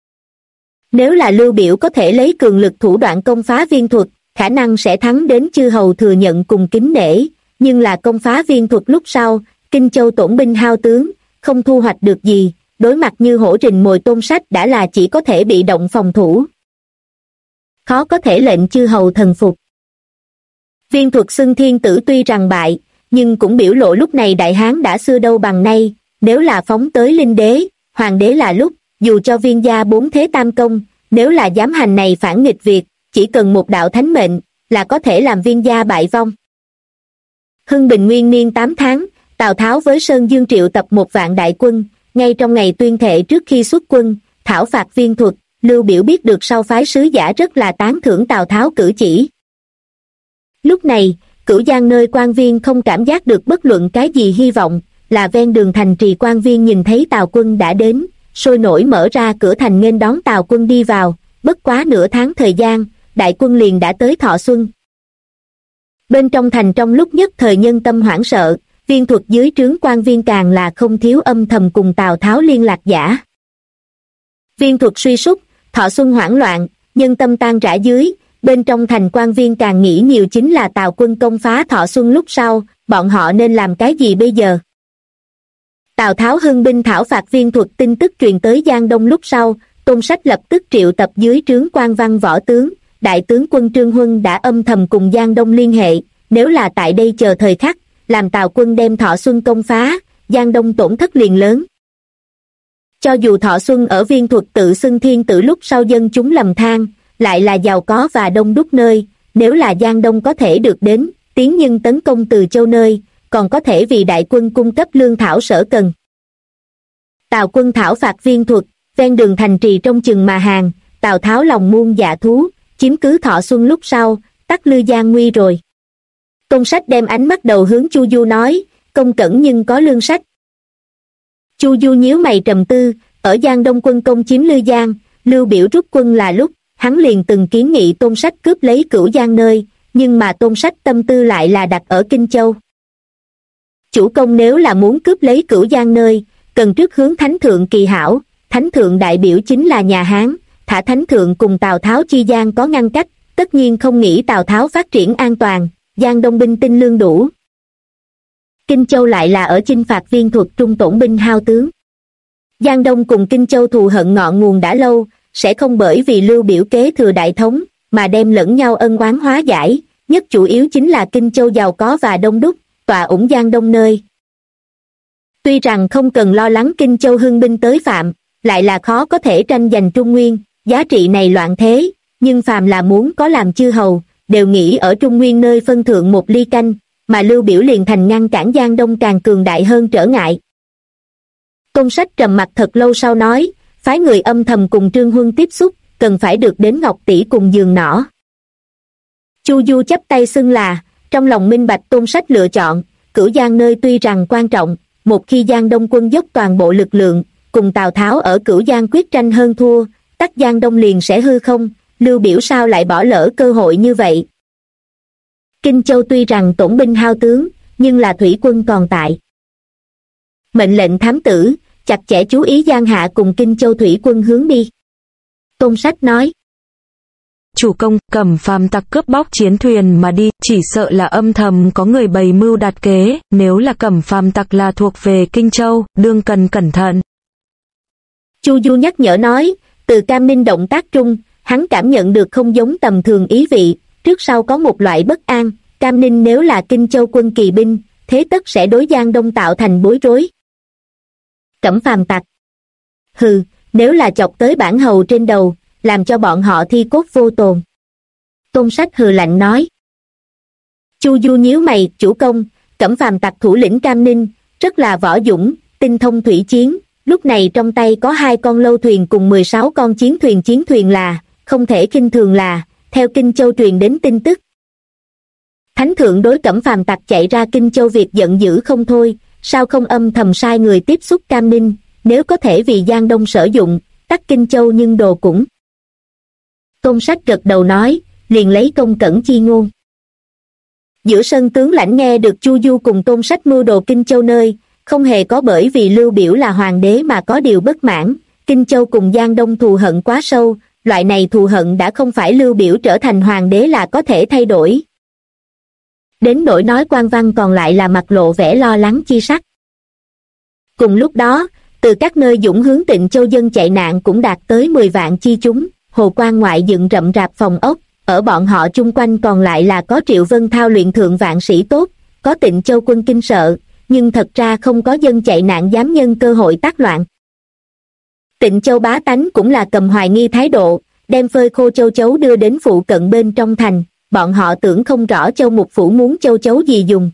Nếu là Lưu Biểu có thể lấy cường lực thủ đoạn công phá viên thuật, khả năng sẽ thắng đến chư hầu thừa nhận cùng kính nể, nhưng là công phá viên thuật lúc sau, Kinh Châu tổn binh hao tướng, không thu hoạch được gì, đối mặt như hổ rình mồi Tôn Sách đã là chỉ có thể bị động phòng thủ. Khó có thể lệnh chư hầu thần phục. Viên thuật xưng thiên tử tuy rằng bại, nhưng cũng biểu lộ lúc này đại hán đã xưa đâu bằng nay, nếu là phóng tới linh đế, hoàng đế là lúc, dù cho viên gia 4 thế tam công, nếu là dám hành này phản nghịch việc, chỉ cần một đạo thánh mệnh, là có thể làm viên gia bại vong. Hưng Bình Nguyên Niên 8 tháng, Tào Tháo với Sơn Dương triệu tập 1.000 đại quân, ngay trong ngày tuyên thệ trước khi xuất quân, thảo phạt viên thuật, Lưu Biểu biết được sau phái sứ giả rất là tán thưởng Tào Tháo cử chỉ. Lúc này, Cửu Giang nơi quan viên không cảm giác được bất luận cái gì hy vọng, là ven đường thành trì quan viên nhìn thấy Tào quân đã đến, sôi nổi mở ra cửa thành nghênh đón Tào quân đi vào, bất quá nửa tháng thời gian, đại quân liền đã tới Thọ Xuân. Bên trong thành trong lúc nhất thời nhân tâm hoảng sợ, viên thuật dưới trướng quan viên càng là không thiếu âm thầm cùng Tào Tháo liên lạc giả. Viên thuật suy sút, Thọ Xuân hoảng loạn, nhân tâm tan rã dưới, bên trong thành quan viên càng nghĩ nhiều chính là Tào quân công phá Thọ Xuân lúc sau, bọn họ nên làm cái gì bây giờ? Tào Tháo hưng binh thảo phạt viên thuật tin tức truyền tới Giang Đông lúc sau, Tôn Sách lập tức triệu tập dưới trướng quan văn võ tướng, đại tướng quân Trương Huân đã âm thầm cùng Giang Đông liên hệ, nếu là tại đây chờ thời khắc, làm Tào quân đem Thọ Xuân công phá, Giang Đông tổn thất liền lớn. Cho dù Thọ Xuân ở viên thuật tự xưng thiên tử lúc sau dân chúng lầm than, lại là giàu có và đông đúc nơi, nếu là Giang Đông có thể được đến, tiến nhân tấn công từ châu nơi, còn có thể vì đại quân cung cấp lương thảo sở cần. Tào quân thảo phạt viên thuật, ven đường thành trì trong chừng mà hàng, Tào Tháo lòng muôn dạ thú, chiếm cứ Thọ Xuân lúc sau, tắc lư gian nguy rồi. Tôn Sách đem ánh mắt đầu hướng Chu Du nói, công cẩn nhưng có lương sách. Chu Du nhíu mày trầm tư, ở Giang Đông quân công chiếm Lư Giang, Lưu Biểu rút quân là lúc, hắn liền từng kiến nghị Tôn Sách cướp lấy Cửu Giang nơi, nhưng mà Tôn Sách tâm tư lại là đặt ở Kinh Châu. Chủ công nếu là muốn cướp lấy Cửu Giang nơi, cần trước hướng Thánh Thượng kỳ hảo, Thánh Thượng đại biểu chính là nhà Hán, thả Thánh Thượng cùng Tào Tháo chi gian có ngăn cách, tất nhiên không nghĩ Tào Tháo phát triển an toàn, Giang Đông binh tinh lương đủ. Kinh Châu lại là ở chinh phạt viên thuật trung tổn binh hao tướng. Giang Đông cùng Kinh Châu thù hận ngọn nguồn đã lâu, sẽ không bởi vì Lưu Biểu kế thừa đại thống, mà đem lẫn nhau ân oán hóa giải, nhất chủ yếu chính là Kinh Châu giàu có và đông đúc, tọa ủng Giang Đông nơi. Tuy rằng không cần lo lắng Kinh Châu hưng binh tới phạm, lại là khó có thể tranh giành Trung Nguyên, giá trị này loạn thế, nhưng phàm là muốn có làm chư hầu, đều nghĩ ở Trung Nguyên nơi phân thượng một ly canh, mà Lưu Biểu liền thành ngăn cản Giang Đông càng cường đại hơn trở ngại. Tôn Sách trầm mặt thật lâu sau nói, phái người âm thầm cùng Trương Huân tiếp xúc, cần phải được đến Ngọc tỷ cùng giường nỏ. Chu Du chắp tay xưng là, trong lòng minh bạch Tôn Sách lựa chọn, Cửu Giang nơi tuy rằng quan trọng, một khi Giang Đông quân dốc toàn bộ lực lượng, cùng Tào Tháo ở Cửu Giang quyết tranh hơn thua, tắc Giang Đông liền sẽ hư không, Lưu Biểu sao lại bỏ lỡ cơ hội như vậy. Kinh Châu tuy rằng tổn binh hao tướng, nhưng là thủy quân còn tại. Mệnh lệnh thám tử, chặt chẽ chú ý Giang Hạ cùng Kinh Châu thủy quân hướng đi. Tôn Sách nói. chủ công, Cẩm Phàm tặc cướp bóc chiến thuyền mà đi, chỉ sợ là âm thầm có người bày mưu đặt kế, nếu là Cẩm Phàm tặc là thuộc về Kinh Châu, đương cần cẩn thận. Chu Du nhắc nhở nói, từ Cam Ninh động tác trung, hắn cảm nhận được không giống tầm thường ý vị, trước sau có một loại bất an, Cam Ninh nếu là Kinh Châu quân kỳ binh, thế tất sẽ đối Giang Đông tạo thành bối rối. Cẩm Phàm tặc. Hừ, nếu là chọc tới bản hầu trên đầu, làm cho bọn họ thi cốt vô tồn. Tôn Sách hừ lạnh nói. Chu Du nhíu mày, chủ công, Cẩm Phàm tặc thủ lĩnh Cam Ninh, rất là võ dũng, tinh thông thủy chiến, lúc này trong tay có 2 con lâu thuyền cùng 16 con chiến thuyền là, không thể khinh thường là, theo Kinh Châu truyền đến tin tức. Thánh thượng đối Cẩm Phàm tặc chạy ra Kinh Châu việc giận dữ không thôi, sao không âm thầm sai người tiếp xúc Cam Ninh, nếu có thể vì Giang Đông sử dụng, tắc Kinh Châu nhưng đồ cũng. Tôn Sách gật đầu nói, liền lấy công cẩn chi ngôn. Giữa sân tướng lãnh nghe được Chu Du cùng Tôn Sách mưu đồ Kinh Châu nơi, không hề có bởi vì Lưu Biểu là hoàng đế mà có điều bất mãn, Kinh Châu cùng Giang Đông thù hận quá sâu, loại này thù hận đã không phải Lưu Biểu trở thành hoàng đế là có thể thay đổi. Đến nỗi nói quan văn còn lại là mặt lộ vẻ lo lắng chi sắc. Cùng lúc đó, từ các nơi dũng hướng Tịnh Châu dân chạy nạn cũng đạt tới 10 vạn chi chúng, hồ quan ngoại dựng rậm rạp phòng ốc, ở bọn họ chung quanh còn lại là có Triệu Vân Thao luyện thượng vạn sĩ tốt, có Tịnh Châu quân kinh sợ, nhưng thật ra không có dân chạy nạn dám nhân cơ hội tác loạn. Tịnh Châu bá tánh cũng là cầm hoài nghi thái độ, đem phơi khô châu chấu đưa đến phụ cận bên trong thành, bọn họ tưởng không rõ Châu Mục Phủ muốn châu chấu gì dùng.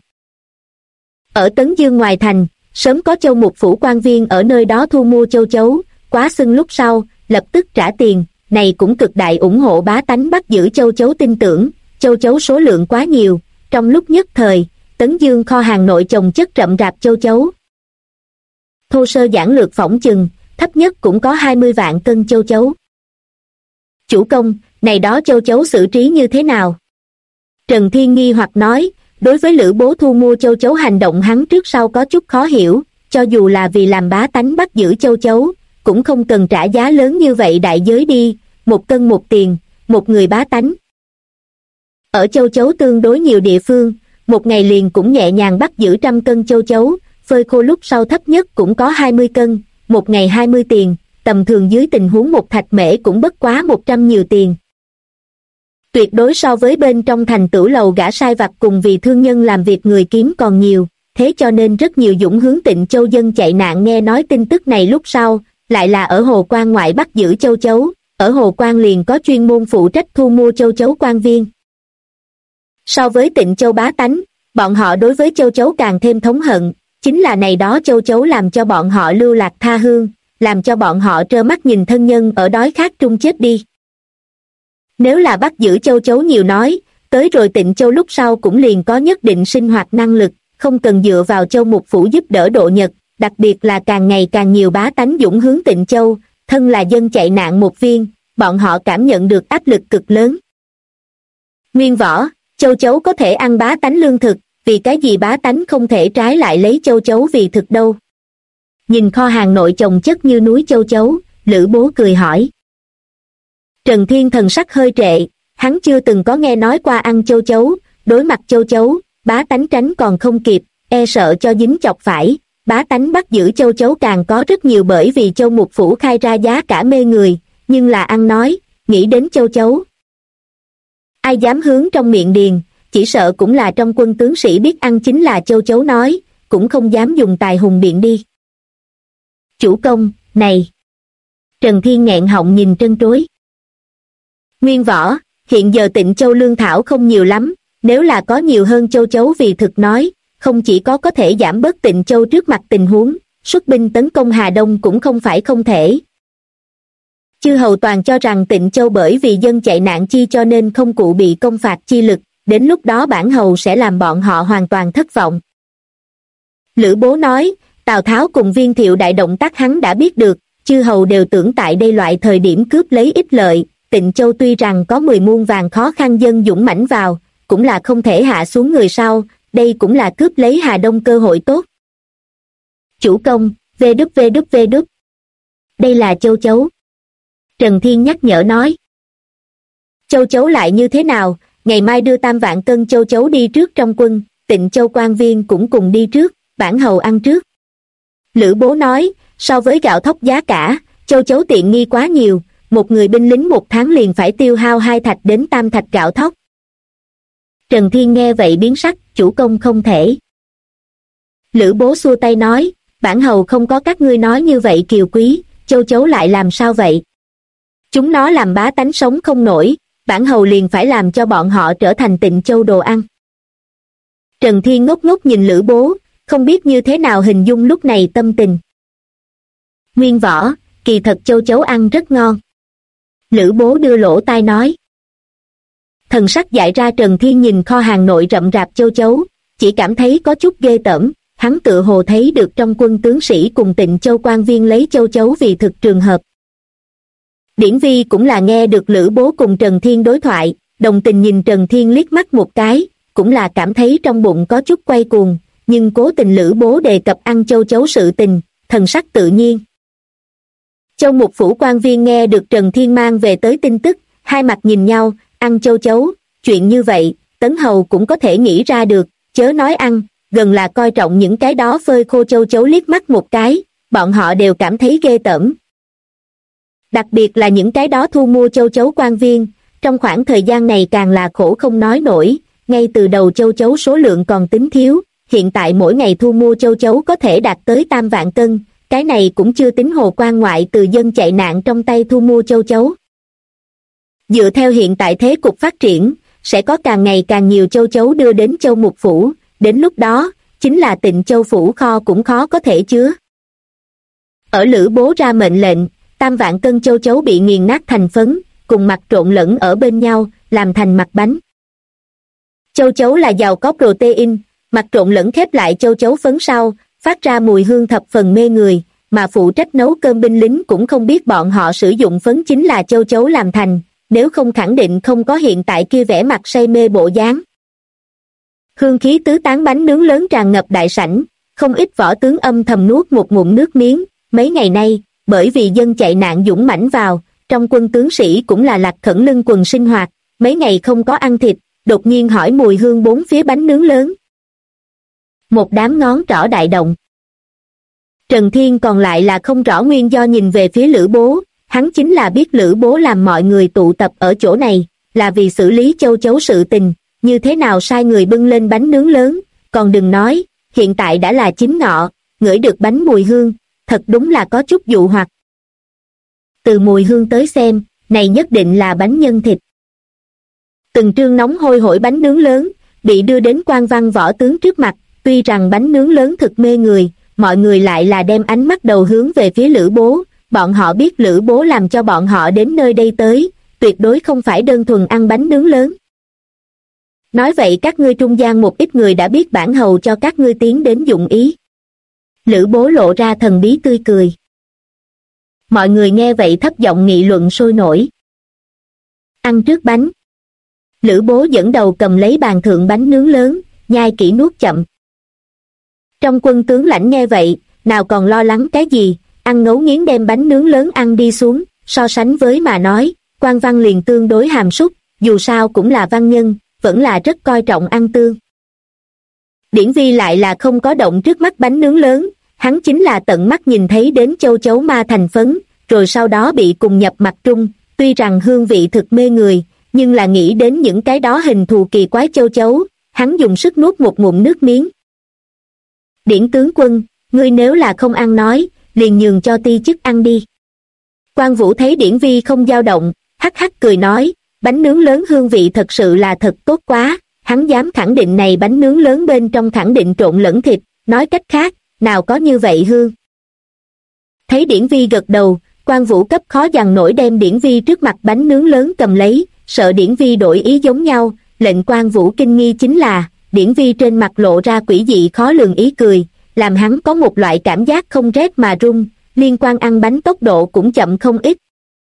Ở Tấn Dương ngoài thành, sớm có Châu Mục Phủ quan viên ở nơi đó thu mua châu chấu, quá xưng lúc sau, lập tức trả tiền, này cũng cực đại ủng hộ bá tánh bắt giữ châu chấu tin tưởng, châu chấu số lượng quá nhiều, trong lúc nhất thời, Tấn Dương kho hàng nội chồng chất rậm rạp châu chấu. Thô sơ giản lược phỏng chừng, thấp nhất cũng có 20 vạn cân châu chấu. Chủ công, này đó châu chấu xử trí như thế nào? Trần Thiên nghi hoặc nói, đối với Lữ Bố thu mua châu chấu hành động hắn trước sau có chút khó hiểu, cho dù là vì làm bá tánh bắt giữ châu chấu, cũng không cần trả giá lớn như vậy đại giới đi, 1 cân 1 tiền, một người bá tánh. Ở châu chấu tương đối nhiều địa phương, một ngày liền cũng nhẹ nhàng bắt giữ 100 cân châu chấu, phơi khô lúc sau thấp nhất cũng có 20 cân, một ngày 20 tiền, tầm thường dưới tình huống một thạch mễ cũng bất quá 100 nhiều tiền. Tuyệt đối so với bên trong thành tửu lầu gã sai vặt cùng vì thương nhân làm việc người kiếm còn nhiều, thế cho nên rất nhiều dũng hướng Tịnh Châu dân chạy nạn nghe nói tin tức này lúc sau, lại là ở Hồ Quan ngoại bắt giữ châu chấu, ở Hồ Quan liền có chuyên môn phụ trách thu mua châu chấu quan viên. So với Tịnh Châu bá tánh, bọn họ đối với châu chấu càng thêm thống hận, chính là này đó châu chấu làm cho bọn họ lưu lạc tha hương, làm cho bọn họ trơ mắt nhìn thân nhân ở đói khát trung chết đi. Nếu là bắt giữ châu chấu nhiều nói, tới rồi Tịnh Châu lúc sau cũng liền có nhất định sinh hoạt năng lực, không cần dựa vào Châu Mục Phủ giúp đỡ độ nhật, đặc biệt là càng ngày càng nhiều bá tánh dũng hướng Tịnh Châu, thân là dân chạy nạn một viên, bọn họ cảm nhận được áp lực cực lớn. Nguyên võ, châu chấu có thể ăn bá tánh lương thực, vì cái gì bá tánh không thể trái lại lấy châu chấu vì thực đâu? Nhìn kho hàng nội chồng chất như núi châu chấu, Lữ Bố cười hỏi. Trần Thiên thần sắc hơi trệ, hắn chưa từng có nghe nói qua ăn châu chấu, đối mặt châu chấu, bá tánh tránh còn không kịp, e sợ cho dính chọc phải, bá tánh bắt giữ châu chấu càng có rất nhiều bởi vì Châu Mục Phủ khai ra giá cả mê người, nhưng là ăn nói, nghĩ đến châu chấu. Ai dám hướng trong miệng điền, chỉ sợ cũng là trong quân tướng sĩ biết ăn chính là châu chấu nói, cũng không dám dùng tài hùng biện đi. Chủ công, này! Trần Thiên nghẹn họng nhìn trân trối. Nguyên võ, hiện giờ Tịnh Châu lương thảo không nhiều lắm, nếu là có nhiều hơn châu chấu vì thực nói, không chỉ có thể giảm bớt Tịnh Châu trước mặt tình huống, xuất binh tấn công Hà Đông cũng không phải không thể. Chư hầu toàn cho rằng Tịnh Châu bởi vì dân chạy nạn chi cho nên không cụ bị công phạt chi lực, đến lúc đó bản hầu sẽ làm bọn họ hoàn toàn thất vọng. Lữ Bố nói, Tào Tháo cùng Viên Thiệu đại động tác hắn đã biết được, chư hầu đều tưởng tại đây loại thời điểm cướp lấy ích lợi, Tịnh Châu tuy rằng có 10 muôn vàng khó khăn dân dũng mãnh vào, cũng là không thể hạ xuống người sau, đây cũng là cướp lấy Hà Đông cơ hội tốt. Chủ công, VWVW. Đây là châu chấu. Trần Thiên nhắc nhở nói. Châu chấu lại như thế nào, ngày mai đưa 3 vạn cân châu chấu đi trước trong quân, Tịnh Châu quan viên cũng cùng đi trước, bản hầu ăn trước. Lữ Bố nói, so với gạo thóc giá cả, châu chấu tiện nghi quá nhiều, một người binh lính 1 tháng liền phải tiêu hao 2 thạch đến 3 thạch gạo thóc. Trần Thiên nghe vậy biến sắc, chủ công không thể. Lữ Bố xua tay nói, bản hầu không có các ngươi nói như vậy kiều quý, châu chấu lại làm sao vậy? Chúng nó làm bá tánh sống không nổi, bản hầu liền phải làm cho bọn họ trở thành Tịnh Châu đồ ăn. Trần Thiên ngốc ngốc nhìn Lữ Bố, không biết như thế nào hình dung lúc này tâm tình. Nguyên Võ, kỳ thật châu chấu ăn rất ngon. Lữ Bố đưa lỗ tai nói. Thần sắc dại ra Trần Thiên nhìn kho hàng nội rậm rạp châu chấu, chỉ cảm thấy có chút ghê tởm, hắn tựa hồ thấy được trong quân tướng sĩ cùng Tịnh Châu quan viên lấy châu chấu vì thực trường hợp. Điển Vi cũng là nghe được Lữ Bố cùng Trần Thiên đối thoại, đồng tình nhìn Trần Thiên liếc mắt một cái, cũng là cảm thấy trong bụng có chút quay cuồng, nhưng cố tình Lữ Bố đề cập ăn châu chấu sự tình, thần sắc tự nhiên. Châu Mục Phủ quan viên nghe được Trần Thiên mang về tới tin tức, hai mặt nhìn nhau, ăn châu chấu, chuyện như vậy, Tấn Hầu cũng có thể nghĩ ra được, chớ nói ăn, gần là coi trọng những cái đó phơi khô châu chấu liếc mắt một cái, bọn họ đều cảm thấy ghê tởm. Đặc biệt là những cái đó thu mua châu chấu quan viên, trong khoảng thời gian này càng là khổ không nói nổi, ngay từ đầu châu chấu số lượng còn tính thiếu, hiện tại mỗi ngày thu mua châu chấu có thể đạt tới 3 vạn cân, cái này cũng chưa tính hồ quan ngoại từ dân chạy nạn trong tay thu mua châu chấu. Dựa theo hiện tại thế cục phát triển, sẽ có càng ngày càng nhiều châu chấu đưa đến Châu Mục Phủ, đến lúc đó, chính là Tịnh Châu Phủ kho cũng khó có thể chứa. Ở Lữ Bố ra mệnh lệnh, 3 vạn cân châu chấu bị nghiền nát thành phấn, cùng mặt trộn lẫn ở bên nhau, làm thành mặt bánh. Châu chấu là giàu có protein, mặt trộn lẫn khép lại châu chấu phấn sau, phát ra mùi hương thập phần mê người, mà phụ trách nấu cơm binh lính cũng không biết bọn họ sử dụng phấn chính là châu chấu làm thành, nếu không khẳng định không có hiện tại kia vẻ mặt say mê bộ dáng. Hương khí tứ tán bánh nướng lớn tràn ngập đại sảnh, không ít võ tướng âm thầm nuốt một ngụm nước miếng, mấy ngày nay, bởi vì dân chạy nạn dũng mãnh vào, trong quân tướng sĩ cũng là lạc khẩn lưng quần sinh hoạt, mấy ngày không có ăn thịt, đột nhiên hỏi mùi hương bốn phía bánh nướng lớn. Một đám ngón trỏ đại động. Trần Thiên còn lại là không rõ nguyên do nhìn về phía Lữ Bố, hắn chính là biết Lữ Bố làm mọi người tụ tập ở chỗ này, là vì xử lý châu chấu sự tình, như thế nào sai người bưng lên bánh nướng lớn, còn đừng nói, hiện tại đã là 9 ngọ, ngửi được bánh mùi hương, thật đúng là có chút dụ hoặc. Từ mùi hương tới xem, này nhất định là bánh nhân thịt. Từng trương nóng hôi hổi bánh nướng lớn, bị đưa đến quan văn võ tướng trước mặt, tuy rằng bánh nướng lớn thực mê người, mọi người lại là đem ánh mắt đầu hướng về phía Lữ Bố, bọn họ biết Lữ Bố làm cho bọn họ đến nơi đây tới, tuyệt đối không phải đơn thuần ăn bánh nướng lớn. Nói vậy các ngươi trung gian một ít người đã biết bản hầu cho các ngươi tiến đến dụng ý. Lữ Bố lộ ra thần bí tươi cười. Mọi người nghe vậy thấp giọng nghị luận sôi nổi. Ăn trước bánh. Lữ Bố dẫn đầu cầm lấy bàn thượng bánh nướng lớn, nhai kỹ nuốt chậm. Trong quân tướng lãnh nghe vậy, nào còn lo lắng cái gì, ăn ngấu nghiến đem bánh nướng lớn ăn đi xuống, so sánh với mà nói, quan văn liền tương đối hàm súc, dù sao cũng là văn nhân, vẫn là rất coi trọng ăn tương. Điển Vi lại là không có động trước mắt bánh nướng lớn, hắn chính là tận mắt nhìn thấy đến châu chấu ma thành phấn, rồi sau đó bị cùng nhập mặt trung, tuy rằng hương vị thực mê người, nhưng là nghĩ đến những cái đó hình thù kỳ quái châu chấu, hắn dùng sức nuốt một ngụm nước miếng. Điển tướng quân, ngươi nếu là không ăn nói, liền nhường cho ti chức ăn đi. Quan Vũ thấy Điển Vi không dao động, hắc hắc cười nói, bánh nướng lớn hương vị thật sự là thật tốt quá, hắn dám khẳng định này bánh nướng lớn bên trong khẳng định trộn lẫn thịt, nói cách khác, nào có như vậy hương. Thấy Điển Vi gật đầu, Quan Vũ cấp khó dằn nổi đem Điển Vi trước mặt bánh nướng lớn cầm lấy, sợ Điển Vi đổi ý giống nhau, lệnh Quan Vũ kinh nghi chính là, Điển Vi trên mặt lộ ra quỷ dị khó lường ý cười, làm hắn có một loại cảm giác không rét mà run, liên quan ăn bánh tốc độ cũng chậm không ít.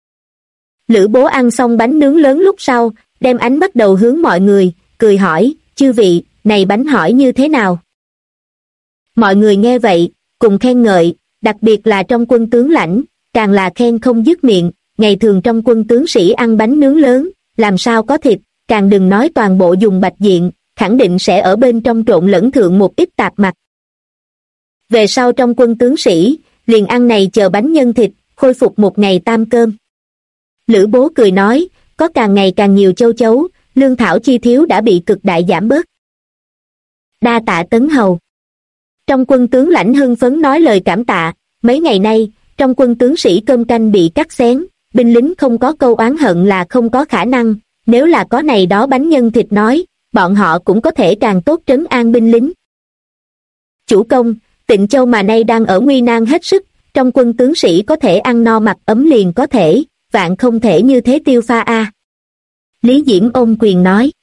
Lữ Bố ăn xong bánh nướng lớn lúc sau, đem ánh bắt đầu hướng mọi người, cười hỏi, chư vị, này bánh hỏi như thế nào? Mọi người nghe vậy, cùng khen ngợi, đặc biệt là trong quân tướng lãnh, càng là khen không dứt miệng, ngày thường trong quân tướng sĩ ăn bánh nướng lớn, làm sao có thịt, càng đừng nói toàn bộ dùng bạch diện, khẳng định sẽ ở bên trong trộn lẫn thượng một ít tạp mặt. Về sau trong quân tướng sĩ, liền ăn này chờ bánh nhân thịt, khôi phục một ngày tam cơm. Lữ Bố cười nói, có càng ngày càng nhiều châu chấu, lương thảo chi thiếu đã bị cực đại giảm bớt. Đa tạ Tấn hầu. Trong quân tướng lãnh hưng phấn nói lời cảm tạ, mấy ngày nay, trong quân tướng sĩ cơm canh bị cắt xén, binh lính không có câu oán hận là không có khả năng, nếu là có này đó bánh nhân thịt nói, bọn họ cũng có thể càng tốt trấn an binh lính. Chủ công, Tịnh Châu mà nay đang ở nguy nan hết sức, trong quân tướng sĩ có thể ăn no mặc ấm liền có thể, vạn không thể như thế tiêu pha a. Lý Diễm ôm quyền nói.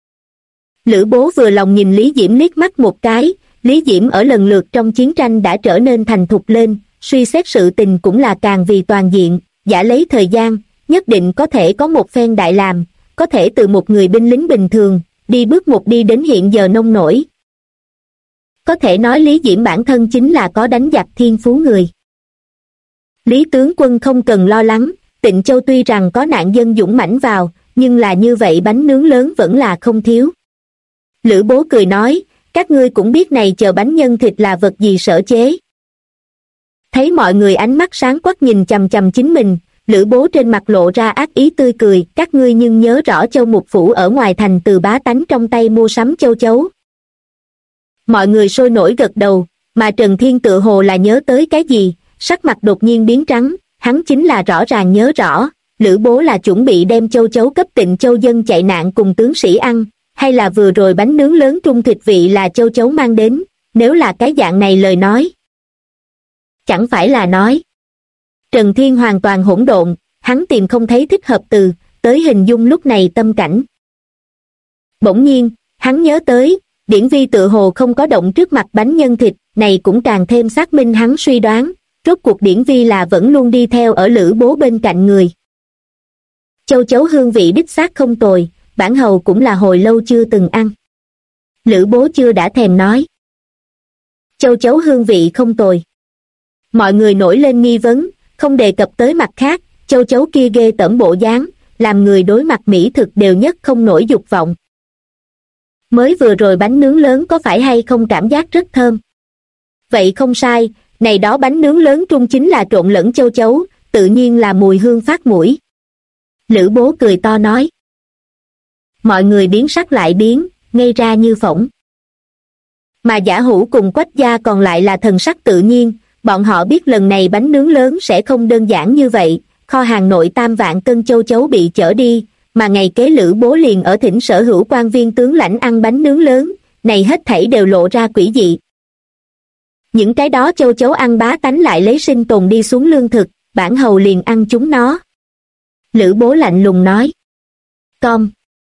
Lữ Bố vừa lòng nhìn Lý Diễm liếc mắt một cái, Lý Diễm ở lần lượt trong chiến tranh đã trở nên thành thục lên, suy xét sự tình cũng là càng vì toàn diện, giả lấy thời gian, nhất định có thể có một phen đại làm, có thể từ một người binh lính bình thường, đi bước một đi đến hiện giờ nông nổi. Có thể nói Lý Diễm bản thân chính là có đánh giặc thiên phú người. Lý tướng quân không cần lo lắng, Tịnh Châu tuy rằng có nạn dân dũng mãnh vào, nhưng là như vậy bánh nướng lớn vẫn là không thiếu. Lữ Bố cười nói, các ngươi cũng biết này chờ bánh nhân thịt là vật gì sở chế. Thấy mọi người ánh mắt sáng quắc nhìn chằm chằm chính mình, Lữ Bố trên mặt lộ ra ác ý tươi cười, các ngươi nhưng nhớ rõ Châu Mục Phủ ở ngoài thành từ bá tánh trong tay mua sắm châu chấu. Mọi người sôi nổi gật đầu, mà Trần Thiên tự hồ là nhớ tới cái gì, sắc mặt đột nhiên biến trắng, hắn chính là rõ ràng nhớ rõ, Lữ Bố là chuẩn bị đem châu chấu cấp Tịnh Châu dân chạy nạn cùng tướng sĩ ăn, hay là vừa rồi bánh nướng lớn trung thịt vị là châu chấu mang đến, nếu là cái dạng này lời nói. Chẳng phải là nói. Trần Thiên hoàn toàn hỗn độn, hắn tìm không thấy thích hợp từ, tới hình dung lúc này tâm cảnh. Bỗng nhiên, hắn nhớ tới, Điển Vi tự hồ không có động trước mặt bánh nhân thịt, này cũng càng thêm xác minh hắn suy đoán, rốt cuộc Điển Vi là vẫn luôn đi theo ở Lữ Bố bên cạnh người. Châu chấu hương vị đích xác không tồi, bản hầu cũng là hồi lâu chưa từng ăn. Lữ Bố chưa đã thèm nói. Châu chấu hương vị không tồi. Mọi người nổi lên nghi vấn, không đề cập tới mặt khác, châu chấu kia ghê tởm bộ dáng, làm người đối mặt mỹ thực đều nhất không nổi dục vọng. Mới vừa rồi bánh nướng lớn có phải hay không cảm giác rất thơm? Vậy không sai, này đó bánh nướng lớn trung chính là trộn lẫn châu chấu, tự nhiên là mùi hương phát mũi. Lữ Bố cười to nói. Mọi người biến sắc lại biến, ngây ra như phỗng. Mà Giả Hữu cùng Quách gia còn lại là thần sắc tự nhiên, bọn họ biết lần này bánh nướng lớn sẽ không đơn giản như vậy, kho hàng nội 3 vạn cân châu chấu bị chở đi, mà ngày kế Lữ Bố liền ở thỉnh sở hữu quan viên tướng lãnh ăn bánh nướng lớn, này hết thảy đều lộ ra quỷ dị. Những cái đó châu chấu ăn bá tánh lại lấy sinh tồn đi xuống lương thực, bản hầu liền ăn chúng nó. Lữ Bố lạnh lùng nói. Con.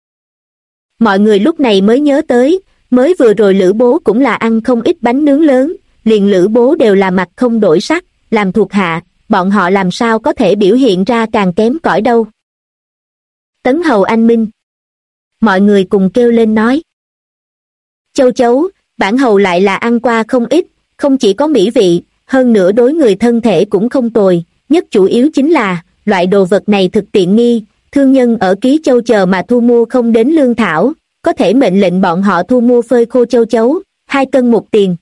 Mọi người lúc này mới nhớ tới, mới vừa rồi Lữ Bố cũng là ăn không ít bánh nướng lớn, liền Lữ Bố đều là mặt không đổi sắc, làm thuộc hạ, bọn họ làm sao có thể biểu hiện ra càng kém cỏi đâu. Tấn hầu anh minh. Mọi người cùng kêu lên nói. Châu chấu, bản hầu lại là ăn qua không ít, không chỉ có mỹ vị, hơn nữa đối người thân thể cũng không tồi, nhất chủ yếu chính là, loại đồ vật này thực tiện nghi, thương nhân ở Ký Châu chờ mà thu mua không đến lương thảo, có thể mệnh lệnh bọn họ thu mua phơi khô châu chấu, 2 cân 1 tiền.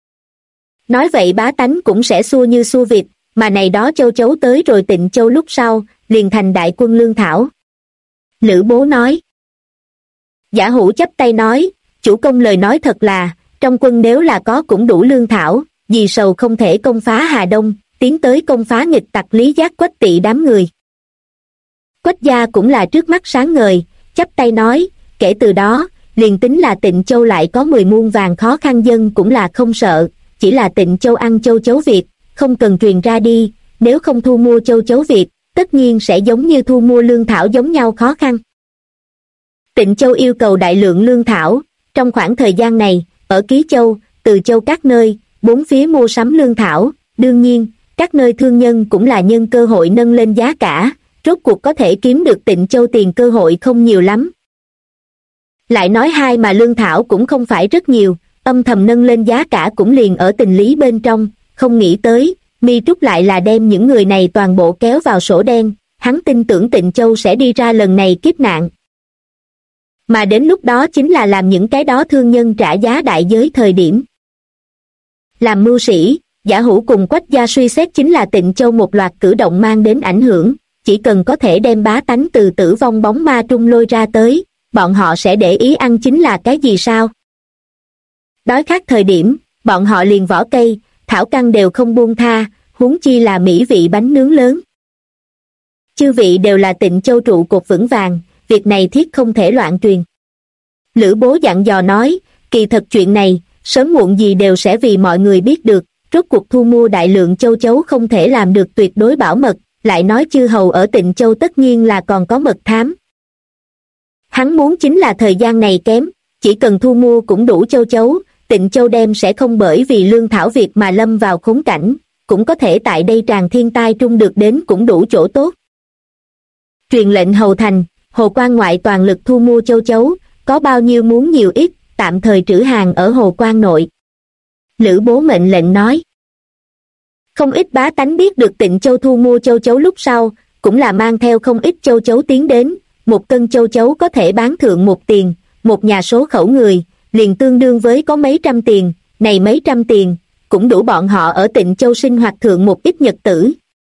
Nói vậy bá tánh cũng sẽ xua như xua vịt, mà này đó châu chấu tới rồi Tịnh Châu lúc sau, liền thành đại quân lương thảo. Lữ Bố nói. Giả Hữu chắp tay nói, chủ công lời nói thật là, trong quân nếu là có cũng đủ lương thảo, vì sầu không thể công phá Hà Đông, tiến tới công phá nghịch tặc Lý Giác Quách Tỵ đám người. Quách gia cũng là trước mắt sáng ngời, chắp tay nói, kể từ đó, liền tính là Tịnh Châu lại có 10 muôn vàng khó khăn dân cũng là không sợ, chỉ là Tịnh Châu ăn châu chấu Việt, không cần truyền ra đi, nếu không thu mua châu chấu Việt, tất nhiên sẽ giống như thu mua lương thảo giống nhau khó khăn. Tịnh Châu yêu cầu đại lượng lương thảo, trong khoảng thời gian này, ở Ký Châu, Từ Châu các nơi, 4 phía mua sắm lương thảo, đương nhiên, các nơi thương nhân cũng là nhân cơ hội nâng lên giá cả, rốt cuộc có thể kiếm được Tịnh Châu tiền cơ hội không nhiều lắm. Lại nói hai mà lương thảo cũng không phải rất nhiều, âm thầm nâng lên giá cả cũng liền ở tình lý bên trong, không nghĩ tới, Mi Trúc lại là đem những người này toàn bộ kéo vào sổ đen, hắn tin tưởng Tịnh Châu sẽ đi ra lần này kiếp nạn, Mà đến lúc đó chính là làm những cái đó thương nhân trả giá đại giới thời điểm. Làm mưu sĩ, Giả Hữu cùng Quách gia suy xét chính là Tịnh Châu một loạt cử động mang đến ảnh hưởng, chỉ cần có thể đem bá tánh từ tử vong bóng ma trung lôi ra tới, bọn họ sẽ để ý ăn chính là cái gì sao? Đói khát thời điểm, bọn họ liền vỏ cây, thảo căn đều không buông tha, huống chi là mỹ vị bánh nướng lớn. Chư vị đều là Tịnh Châu trụ cột vững vàng, việc này thiết không thể loạn truyền. Lữ Bố dặn dò nói, kỳ thật chuyện này, sớm muộn gì đều sẽ vì mọi người biết được, rốt cuộc thu mua đại lượng châu chấu không thể làm được tuyệt đối bảo mật, lại nói chư hầu ở Tịnh Châu tất nhiên là còn có mật thám. Hắn muốn chính là thời gian này kém, chỉ cần thu mua cũng đủ châu chấu, Tịnh Châu đem sẽ không bởi vì lương thảo việc mà lâm vào khốn cảnh, cũng có thể tại đây tràn thiên tai trung được đến cũng đủ chỗ tốt. Truyền lệnh hầu thành, Hồ Quan ngoại toàn lực thu mua châu chấu, có bao nhiêu muốn nhiều ít, tạm thời trữ hàng ở Hồ Quan nội. Lữ Bố mệnh lệnh nói. Không ít bá tánh biết được Tịnh Châu thu mua châu chấu lúc sau, cũng là mang theo không ít châu chấu tiến đến, một cân châu chấu có thể bán thượng 1 tiền, một nhà số khẩu người, liền tương đương với có mấy trăm tiền, này mấy trăm tiền, cũng đủ bọn họ ở Tịnh Châu sinh hoạt thượng một ít nhật tử.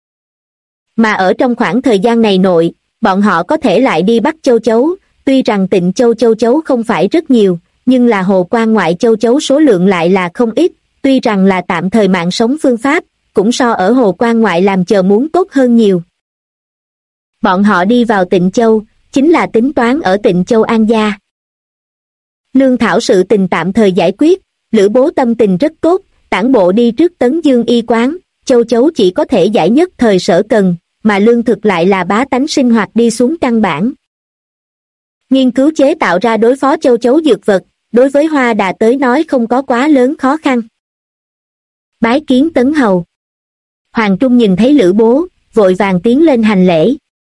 Mà ở trong khoảng thời gian này nội, bọn họ có thể lại đi bắt châu chấu, tuy rằng Tịnh Châu châu chấu không phải rất nhiều, nhưng là Hồ Quan ngoại châu chấu số lượng lại là không ít, tuy rằng là tạm thời mạng sống phương pháp, cũng so ở Hồ Quan ngoại làm chờ muốn tốt hơn nhiều. Bọn họ đi vào Tịnh Châu, chính là tính toán ở Tịnh Châu an gia. Lương thảo sự tình tạm thời giải quyết, Lữ Bố tâm tình rất tốt, tản bộ đi trước Tấn Dương y quán, châu chấu chỉ có thể giải nhất thời sở cần, mà lương thực lại là bá tánh sinh hoạt đi xuống căn bản. Nghiên cứu chế tạo ra đối phó châu chấu dược vật, đối với Hoa Đà tới nói không có quá lớn khó khăn. Bái kiến Tấn hầu. Hoàng Trung nhìn thấy Lữ Bố, vội vàng tiến lên hành lễ.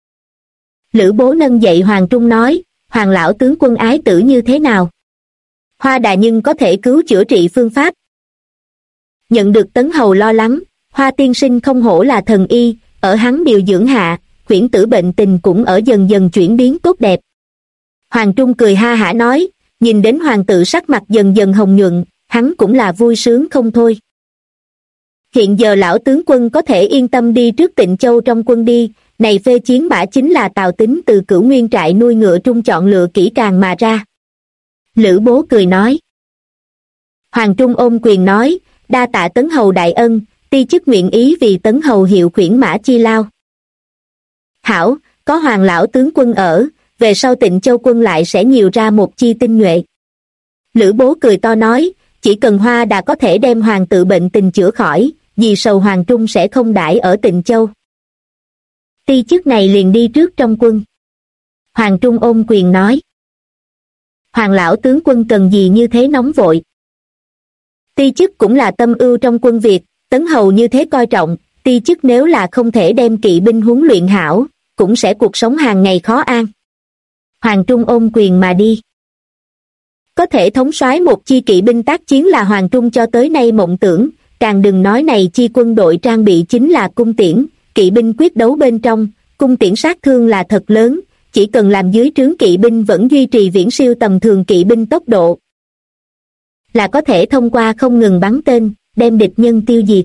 Lữ Bố nâng dậy Hoàng Trung nói, Hoàng lão tướng quân ái tử như thế nào? Hoa Đà nhưng có thể cứu chữa trị phương pháp. Nhận được Tấn hầu lo lắng, Hoa tiên sinh không hổ là thần y, ở hắn điều dưỡng hạ, huyễn tử bệnh tình cũng ở dần dần chuyển biến tốt đẹp. Hoàng Trung cười ha hả nói, nhìn đến hoàng tử sắc mặt dần dần hồng nhuận, hắn cũng là vui sướng không thôi. Hiện giờ lão tướng quân có thể yên tâm đi trước Tịnh Châu trong quân đi, này phê chiến mã chính là Tào Tín từ Cửu Nguyên trại nuôi ngựa trung chọn lựa kỹ càng mà ra. Lữ Bố cười nói. Hoàng Trung ôm quyền nói, đa tạ Tấn hầu đại ân, ti chức nguyện ý vì Tấn hầu hiệu khuyển mã chi lao. Hảo, có Hoàng lão tướng quân ở, về sau Tịnh Châu quân lại sẽ nhiều ra một chi tinh nhuệ. Lữ Bố cười to nói, chỉ cần Hoa Đà có thể đem hoàng tự bệnh tình chữa khỏi, vì sầu Hoàng Trung sẽ không đãi ở Tịnh Châu. Ti chức này liền đi trước trong quân. Hoàng Trung ôm quyền nói. Hoàng lão tướng quân cần gì như thế nóng vội. Ti chức cũng là tâm ưu trong quân Việt, Tấn hầu như thế coi trọng, ti chức nếu là không thể đem kỵ binh huấn luyện hảo, cũng sẽ cuộc sống hàng ngày khó an. Hoàng Trung ôm quyền mà đi. Có thể thống soái một chi kỵ binh tác chiến là Hoàng Trung cho tới nay mộng tưởng, càng đừng nói này chi quân đội trang bị chính là cung tiễn, kỵ binh quyết đấu bên trong, cung tiễn sát thương là thật lớn, chỉ cần làm dưới trướng kỵ binh vẫn duy trì viễn siêu tầm thường kỵ binh tốc độ, là có thể thông qua không ngừng bắn tên, đem địch nhân tiêu diệt.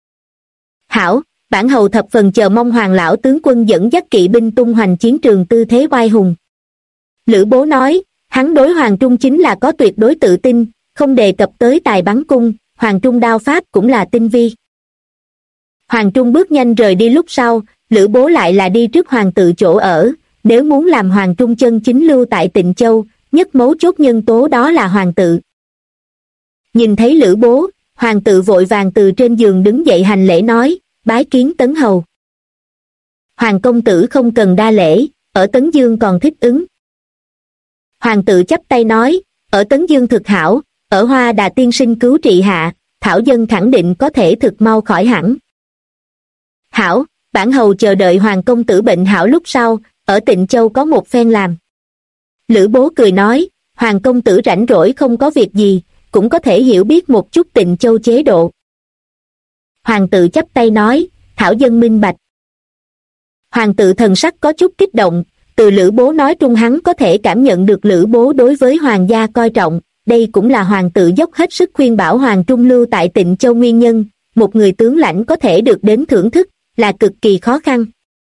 Hảo, bản hầu thập phần chờ mong Hoàng lão tướng quân dẫn dắt kỵ binh tung hoành chiến trường tư thế oai hùng. Lữ Bố nói, hắn đối Hoàng Trung chính là có tuyệt đối tự tin, không đề cập tới tài bắn cung, Hoàng Trung đao pháp cũng là tinh vi. Hoàng Trung bước nhanh rời đi lúc sau, Lữ Bố lại là đi trước hoàng tự chỗ ở, nếu muốn làm Hoàng Trung chân chính lưu tại Tịnh Châu, nhất mấu chốt nhân tố đó là hoàng tự. Nhìn thấy Lữ Bố, hoàng tự vội vàng từ trên giường đứng dậy hành lễ nói, bái kiến Tấn hầu. Hoàng công tử không cần đa lễ, ở Tấn Dương còn thích ứng. Hoàng tự chắp tay nói, ở Tấn Dương thực hảo, ở Hoa Đà tiên sinh cứu trị hạ, thảo dân khẳng định có thể thực mau khỏi hẳn. Hảo, bản hầu chờ đợi Hoàng công tử bệnh hảo lúc sau, ở Tịnh Châu có một phen làm. Lữ Bố cười nói, Hoàng công tử rảnh rỗi không có việc gì, cũng có thể hiểu biết một chút Tịnh Châu chế độ. Hoàng tự chắp tay nói, thảo dân minh bạch. Hoàng tự thần sắc có chút kích động, Từ Lữ Bố nói trung hắn có thể cảm nhận được Lữ Bố đối với hoàng gia coi trọng, đây cũng là hoàng tự dốc hết sức khuyên bảo Hoàng Trung lưu tại Tịnh Châu nguyên nhân, một người tướng lãnh có thể được đến thưởng thức, là cực kỳ khó khăn.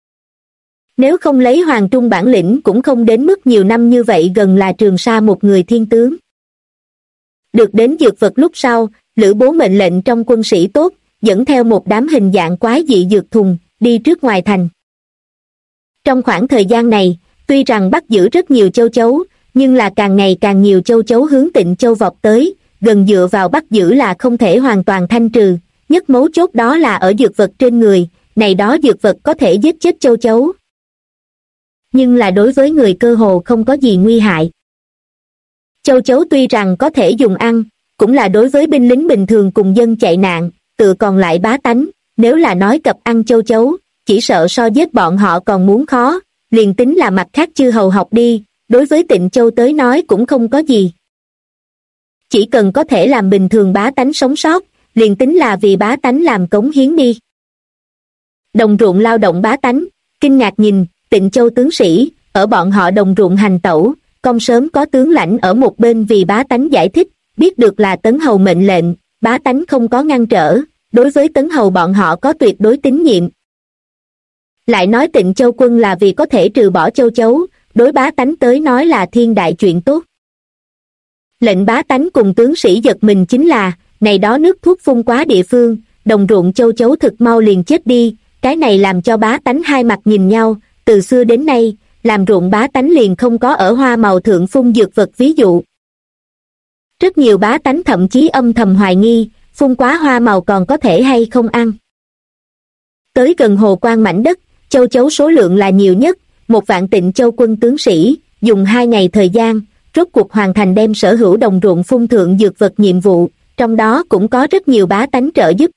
Nếu không lấy Hoàng Trung bản lĩnh cũng không đến mức nhiều năm như vậy gần là Trường Sa một người thiên tướng. Được đến dược vật lúc sau, Lữ Bố mệnh lệnh trong quân sĩ tốt, dẫn theo một đám hình dạng quái dị dược thùng, đi trước ngoài thành. Trong khoảng thời gian này, tuy rằng bắt giữ rất nhiều châu chấu, nhưng là càng ngày càng nhiều châu chấu hướng Tịnh Châu vọt tới, gần dựa vào bắt giữ là không thể hoàn toàn thanh trừ, nhất mấu chốt đó là ở dược vật trên người, này đó dược vật có thể giết chết châu chấu. Nhưng là đối với người cơ hồ không có gì nguy hại. Châu chấu tuy rằng có thể dùng ăn, cũng là đối với binh lính bình thường cùng dân chạy nạn, tự còn lại bá tánh, nếu là nói cập ăn châu chấu, chỉ sợ so giết bọn họ còn muốn khó, liền tính là mặt khác chư hầu học đi, đối với Tịnh Châu tới nói cũng không có gì. Chỉ cần có thể làm bình thường bá tánh sống sót, liền tính là vì bá tánh làm cống hiến đi. Đồng ruộng lao động bá tánh, kinh ngạc nhìn, Tịnh Châu tướng sĩ, ở bọn họ đồng ruộng hành tẩu, công sớm có tướng lãnh ở một bên vì bá tánh giải thích, biết được là Tấn Hầu mệnh lệnh, bá tánh không có ngăn trở, đối với Tấn Hầu bọn họ có tuyệt đối tín nhiệm. Lại nói Tịnh Châu quân là vì có thể trừ bỏ châu chấu, đối bá tánh tới nói là thiên đại chuyện tốt. Lệnh bá tánh cùng tướng sĩ giật mình chính là, này đó nước thuốc phun quá địa phương, đồng ruộng châu chấu thực mau liền chết đi, cái này làm cho bá tánh hai mặt nhìn nhau, từ xưa đến nay, làm ruộng bá tánh liền không có ở hoa màu thượng phun dược vật ví dụ. Rất nhiều bá tánh thậm chí âm thầm hoài nghi, phun quá hoa màu còn có thể hay không ăn. Tới gần hồ quan mảnh đất, châu chấu số lượng là nhiều nhất, 1.000 Tịnh Châu quân tướng sĩ, dùng 2 ngày thời gian, rốt cuộc hoàn thành đem sở hữu đồng ruộng phun thượng dược vật nhiệm vụ, trong đó cũng có rất nhiều bá tánh trợ giúp.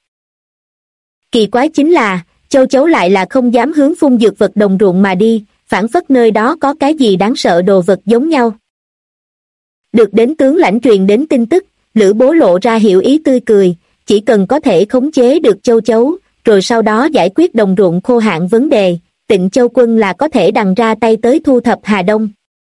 Kỳ quái chính là, châu chấu lại là không dám hướng phun dược vật đồng ruộng mà đi, phảng phất nơi đó có cái gì đáng sợ đồ vật giống nhau. Được đến tướng lãnh truyền đến tin tức, Lữ Bố lộ ra hiểu ý tươi cười, chỉ cần có thể khống chế được châu chấu, rồi sau đó giải quyết đồng ruộng khô hạn vấn đề, Tịnh Châu quân là có thể đằng ra tay tới thu thập Hà Đông.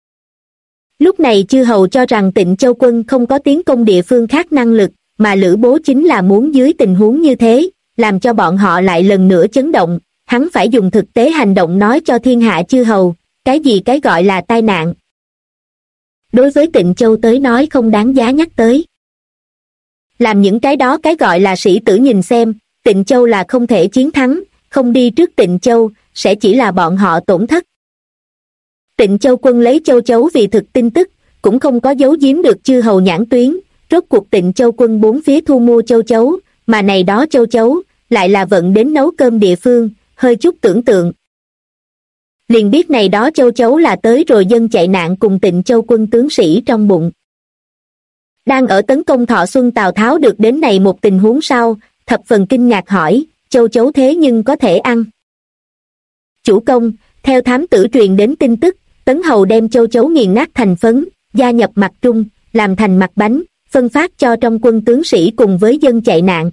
Lúc này chư hầu cho rằng Tịnh Châu quân không có tiến công địa phương khác năng lực, mà Lữ Bố chính là muốn dưới tình huống như thế, làm cho bọn họ lại lần nữa chấn động, hắn phải dùng thực tế hành động nói cho thiên hạ chư hầu, cái gì cái gọi là tai nạn. Đối với Tịnh Châu tới nói không đáng giá nhắc tới. Làm những cái đó cái gọi là sĩ tử nhìn xem, Tịnh Châu là không thể chiến thắng, không đi trước Tịnh Châu, sẽ chỉ là bọn họ tổn thất. Tịnh Châu quân lấy châu chấu vì thực tin tức, cũng không có giấu giếm được chư hầu nhãn tuyến, rốt cuộc Tịnh Châu quân bốn phía thu mua châu chấu, mà này đó châu chấu, lại là vận đến nấu cơm địa phương, hơi chút tưởng tượng. Liền biết này đó châu chấu là tới rồi dân chạy nạn cùng Tịnh Châu quân tướng sĩ trong bụng. Đang ở tấn công Thọ Xuân Tào Tháo được đến này một tình huống sau, thập phần kinh ngạc hỏi, châu chấu thế nhưng có thể ăn. Chủ công, theo thám tử truyền đến tin tức, Tấn Hầu đem châu chấu nghiền nát thành phấn, gia nhập mặt trung, làm thành mặt bánh, phân phát cho trong quân tướng sĩ cùng với dân chạy nạn.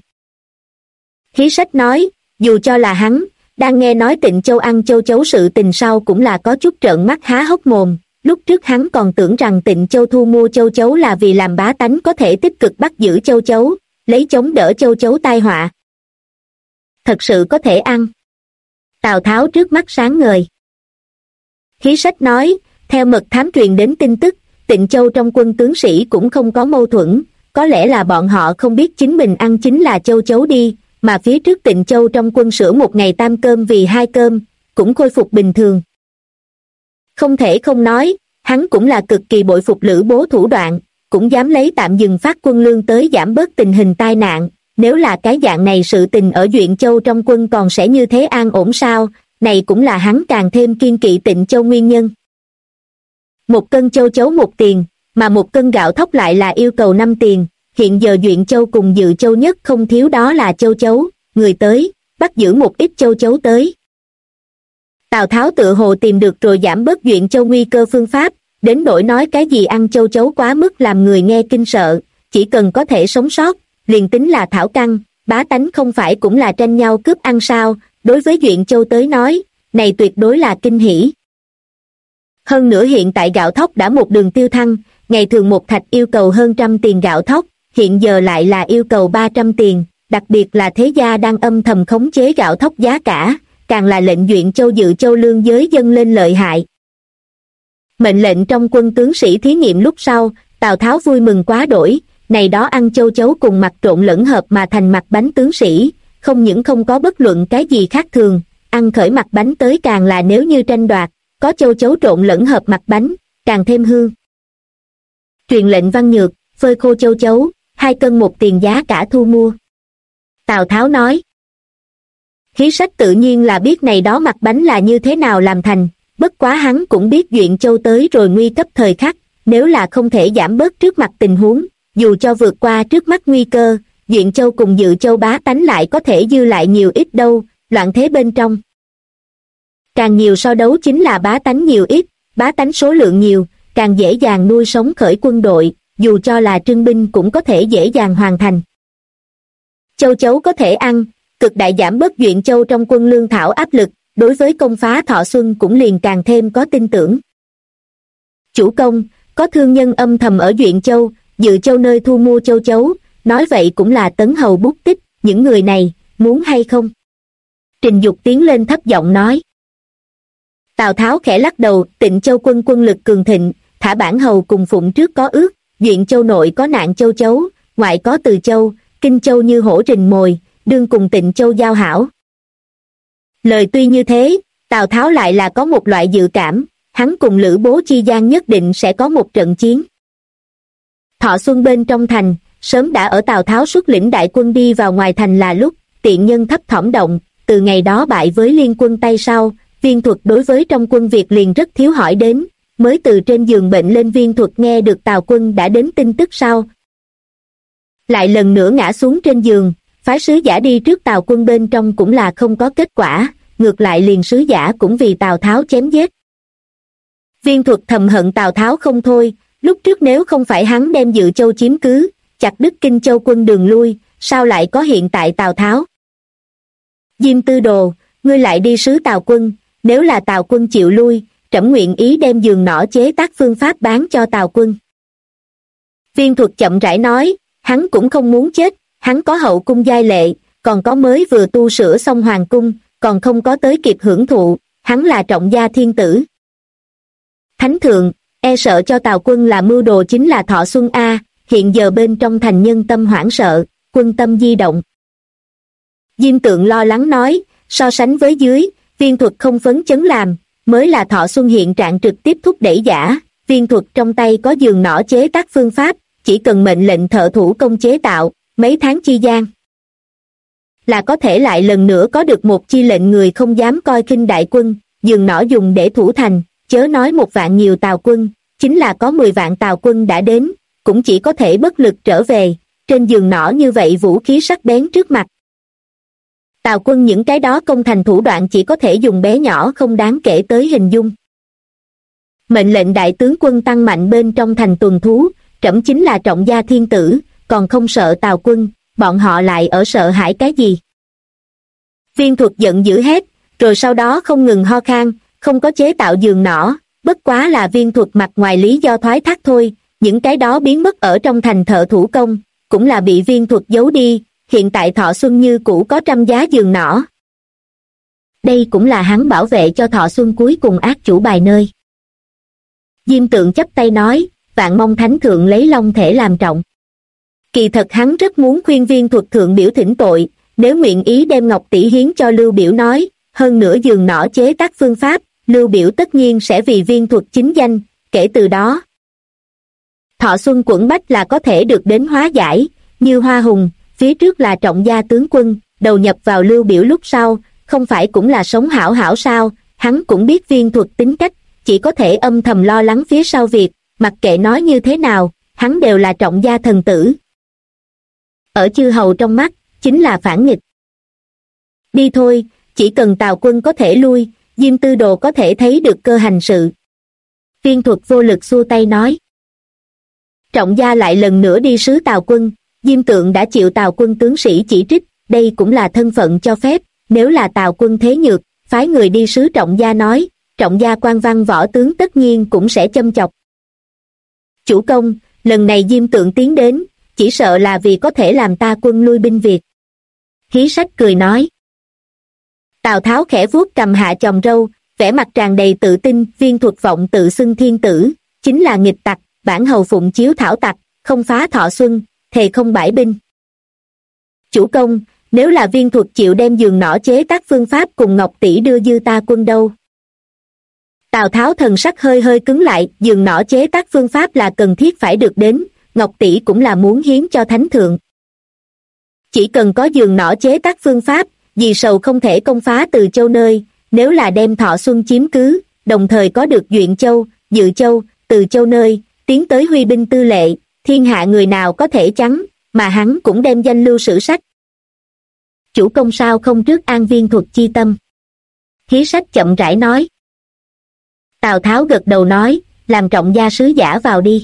Khí sách nói, dù cho là hắn, đang nghe nói Tịnh Châu ăn châu chấu sự tình sau cũng là có chút trợn mắt há hốc mồm, lúc trước hắn còn tưởng rằng Tịnh Châu thu mua châu chấu là vì làm bá tánh có thể tích cực bắt giữ châu chấu, lấy chống đỡ châu chấu tai họa. Thật sự có thể ăn. Tào Tháo trước mắt sáng ngời. Khí sách nói, theo mật thám truyền đến tin tức, Tịnh Châu trong quân tướng sĩ cũng không có mâu thuẫn, có lẽ là bọn họ không biết chính mình ăn chính là châu chấu đi, mà phía trước Tịnh Châu trong quân sửa một ngày tam cơm vì 2 cơm, cũng khôi phục bình thường. Không thể không nói, hắn cũng là cực kỳ bội phục Lữ Bố thủ đoạn, cũng dám lấy tạm dừng phát quân lương tới giảm bớt tình hình tai nạn, nếu là cái dạng này sự tình ở Duyện Châu trong quân còn sẽ như thế an ổn sao, này cũng là hắn càng thêm kiên kỵ Tịnh Châu nguyên nhân. 1 cân châu chấu 1 tiền, mà 1 cân gạo thóc lại là yêu cầu 5 tiền, hiện giờ Duyện Châu cùng Dự Châu nhất không thiếu đó là châu chấu, người tới, bắt giữ một ít châu chấu tới. Tào Tháo tự hồ tìm được rồi giảm bớt Duyện Châu nguy cơ phương pháp, đến nỗi nói cái gì ăn châu chấu quá mức làm người nghe kinh sợ, chỉ cần có thể sống sót, liền tính là thảo căn, bá tánh không phải cũng là tranh nhau cướp ăn sao, đối với Duyện Châu tới nói, này tuyệt đối là kinh hỉ. Hơn nữa hiện tại gạo thóc đã một đường tiêu thăng, ngày thường một thạch yêu cầu hơn 100 tiền gạo thóc, hiện giờ lại là yêu cầu 300 tiền, đặc biệt là thế gia đang âm thầm khống chế gạo thóc giá cả, càng là lệnh Duyện Châu dự châu lương giới dâng lên lợi hại. Mệnh lệnh trong quân tướng sĩ thí nghiệm lúc sau, Tào Tháo vui mừng quá đổi, này đó ăn châu chấu cùng mặt trộn lẫn hợp mà thành mặt bánh tướng sĩ, không những không có bất luận cái gì khác thường, ăn khởi mặt bánh tới càng là nếu như tranh đoạt, có châu chấu trộn lẫn hợp mặt bánh, càng thêm hương. Truyền lệnh Văn Nhược, phơi khô châu chấu, 2 cân 1 tiền giá cả thu mua. Tào Tháo nói. Khí sách tự nhiên là biết này đó mặt bánh là như thế nào làm thành, bất quá hắn cũng biết Duyện Châu tới rồi nguy cấp thời khắc, nếu là không thể giảm bớt trước mặt tình huống, dù cho vượt qua trước mắt nguy cơ, Duyện Châu cùng Dự Châu bá tánh lại có thể dư lại nhiều ít đâu, loạn thế bên trong. Càng nhiều so đấu chính là bá tánh nhiều ít, bá tánh số lượng nhiều, càng dễ dàng nuôi sống khởi quân đội, dù cho là trưng binh cũng có thể dễ dàng hoàn thành. Châu chấu có thể ăn, cực đại giảm bớt Duyện Châu trong quân lương thảo áp lực, đối với công phá Thọ Xuân cũng liền càng thêm có tin tưởng. Chủ công, có thương nhân âm thầm ở Duyện Châu, Dự Châu nơi thu mua châu chấu, nói vậy cũng là Tấn Hầu bút tích, những người này, muốn hay không? Trình Dục tiến lên thấp giọng nói. Tào Tháo khẽ lắc đầu, Tịnh Châu quân quân lực cường thịnh, thả bản hầu cùng phụng trước có ước, Duyện Châu nội có nạn châu chấu, ngoại có Từ Châu, Kinh Châu như hổ rình mồi, đương cùng Tịnh Châu giao hảo. Lời tuy như thế, Tào Tháo lại là có một loại dự cảm, hắn cùng Lữ Bố chi gian nhất định sẽ có một trận chiến. Thọ Xuân bên trong thành, sớm đã ở Tào Tháo xuất lĩnh đại quân đi vào ngoài thành là lúc, tiện nhân thấp thỏm động, từ ngày đó bại với liên quân tay sau, Viên Thuật đối với trong quân việc liền rất thiếu hỏi đến, mới từ trên giường bệnh lên Viên Thuật nghe được Tào quân đã đến tin tức sau. Lại lần nữa ngã xuống trên giường, phái sứ giả đi trước Tào quân bên trong cũng là không có kết quả, ngược lại liền sứ giả cũng vì Tào Tháo chém giết. Viên Thuật thầm hận Tào Tháo không thôi, lúc trước nếu không phải hắn đem Dự Châu chiếm cứ, chặt đứt Kinh Châu quân đường lui, sao lại có hiện tại Tào Tháo? Diêm Tư Đồ, ngươi lại đi sứ Tào quân, nếu là Tào quân chịu lui, trẫm nguyện ý đem giường nỏ chế tác phương pháp bán cho Tào quân. Viên Thuật chậm rãi nói, hắn cũng không muốn chết, hắn có hậu cung giai lệ, còn có mới vừa tu sửa xong hoàng cung, còn không có tới kịp hưởng thụ, hắn là trọng gia thiên tử. Thánh thượng, e sợ cho Tào quân là mưu đồ chính là Thọ Xuân A, hiện giờ bên trong thành nhân tâm hoảng sợ, quân tâm di động. Diêm Tượng lo lắng nói, so sánh với dưới, Viên Thuật không phấn chấn làm, mới là Thọ Xuân hiện trạng trực tiếp thúc đẩy giả, Viên Thuật trong tay có giường nỏ chế tác phương pháp, chỉ cần mệnh lệnh thợ thủ công chế tạo, mấy tháng chi gian là có thể lại lần nữa có được một chi lệnh người không dám coi khinh đại quân, giường nỏ dùng để thủ thành, chớ nói 1 vạn nhiều Tào quân, chính là có 10 vạn Tào quân đã đến, cũng chỉ có thể bất lực trở về, trên giường nỏ như vậy vũ khí sắc bén trước mặt. Tào quân những cái đó công thành thủ đoạn chỉ có thể dùng bé nhỏ không đáng kể tới hình dung. Mệnh lệnh đại tướng quân tăng mạnh bên trong thành tuần thú, trẫm chính là trọng gia thiên tử, còn không sợ Tào quân, bọn họ lại ở sợ hãi cái gì? Viên Thuật giận dữ hết, rồi sau đó không ngừng ho khan, không có chế tạo giường nỏ, bất quá là Viên Thuật mặt ngoài lý do thoái thác thôi, những cái đó biến mất ở trong thành thợ thủ công, cũng là bị Viên Thuật giấu đi, hiện tại Thọ Xuân như cũ có 100 giá giường nỏ. Đây cũng là hắn bảo vệ cho Thọ Xuân cuối cùng ác chủ bài nơi. Diêm Tượng chắp tay nói, vạn mong thánh thượng lấy long thể làm trọng. Kỳ thật hắn rất muốn khuyên Viên Thuật thượng biểu thỉnh tội, nếu nguyện ý đem ngọc tỷ hiến cho Lưu Biểu nói, hơn nữa giường nỏ chế tác phương pháp, Lưu Biểu tất nhiên sẽ vì Viên Thuật chính danh, kể từ đó. Thọ Xuân quẫn bách là có thể được đến hóa giải, như Hoa Hùng, phía trước là trọng gia tướng quân, đầu nhập vào Lưu Biểu lúc sau, không phải cũng là sống hảo hảo sao, hắn cũng biết Viên Thuật tính cách, chỉ có thể âm thầm lo lắng phía sau việc, mặc kệ nói như thế nào, hắn đều là trọng gia thần tử. Ở chư hầu trong mắt, chính là phản nghịch. Đi thôi, chỉ cần Tào quân có thể lui, Diêm Tư Đồ có thể thấy được cơ hành sự. Viên Thuật vô lực xua tay nói. Trọng gia lại lần nữa đi sứ Tào quân, Diêm Tượng đã chịu Tào quân tướng sĩ chỉ trích, đây cũng là thân phận cho phép, nếu là Tào quân thế nhược, phái người đi sứ trọng gia nói, Trọng gia quan văn võ tướng tất nhiên cũng sẽ châm chọc. Chủ công, lần này Diêm Tượng tiến đến, chỉ sợ là vì có thể làm ta quân lui binh Việt. Hí Sách cười nói. Tào Tháo khẽ vuốt cầm hạ chòm râu, vẻ mặt tràn đầy tự tin. Viên Thuật vọng tự xưng thiên tử, chính là nghịch tặc, bản hầu phụng chiếu thảo tặc, không phá thọ xuân, thề không bãi binh. Chủ công, nếu là Viên Thuật chịu đem giường nỏ chế tác phương pháp cùng Ngọc Tỷ đưa dư ta quân đâu? Tào Tháo thần sắc hơi hơi cứng lại. Giường nỏ chế tác phương pháp là cần thiết phải được đến, Ngọc Tỷ cũng là muốn hiến cho thánh thượng. Chỉ cần có giường nỏ chế tác phương pháp, vì sầu không thể công phá Từ Châu nơi. Nếu là đem Thọ Xuân chiếm cứ, đồng thời có được Duyện Châu, Dự Châu, Từ Châu nơi, tiến tới huy binh tư lệ, thiên hạ người nào có thể chắn, mà hắn cũng đem danh lưu sử sách. Chủ công sao không trước an Viên Thuật chi tâm? Hí Sách chậm rãi nói. Tào Tháo gật đầu nói, làm Trọng gia sứ giả vào đi.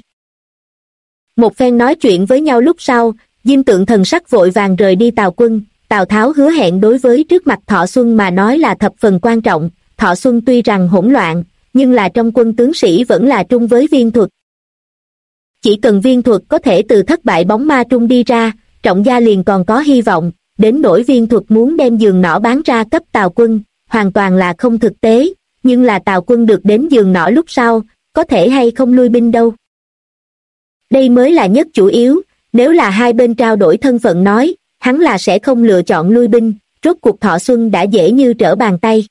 Một phen nói chuyện với nhau lúc sau, Diêm Tượng thần sắc vội vàng rời đi Tào quân. Tào Tháo hứa hẹn đối với trước mặt Thọ Xuân mà nói là thập phần quan trọng. Thọ Xuân tuy rằng hỗn loạn, nhưng là trong quân tướng sĩ vẫn là trung với Viên Thuật. Chỉ cần Viên Thuật có thể từ thất bại bóng ma trung đi ra, Trọng gia liền còn có hy vọng. Đến nỗi Viên Thuật muốn đem giường nỏ bán ra cấp Tào quân, hoàn toàn là không thực tế. Nhưng là Tào quân được đến giường nỏ lúc sau, có thể hay không lui binh đâu. Đây mới là nhất chủ yếu. Nếu là hai bên trao đổi thân phận nói, hắn là sẽ không lựa chọn lui binh. Rốt cuộc Thọ Xuân đã dễ như trở bàn tay.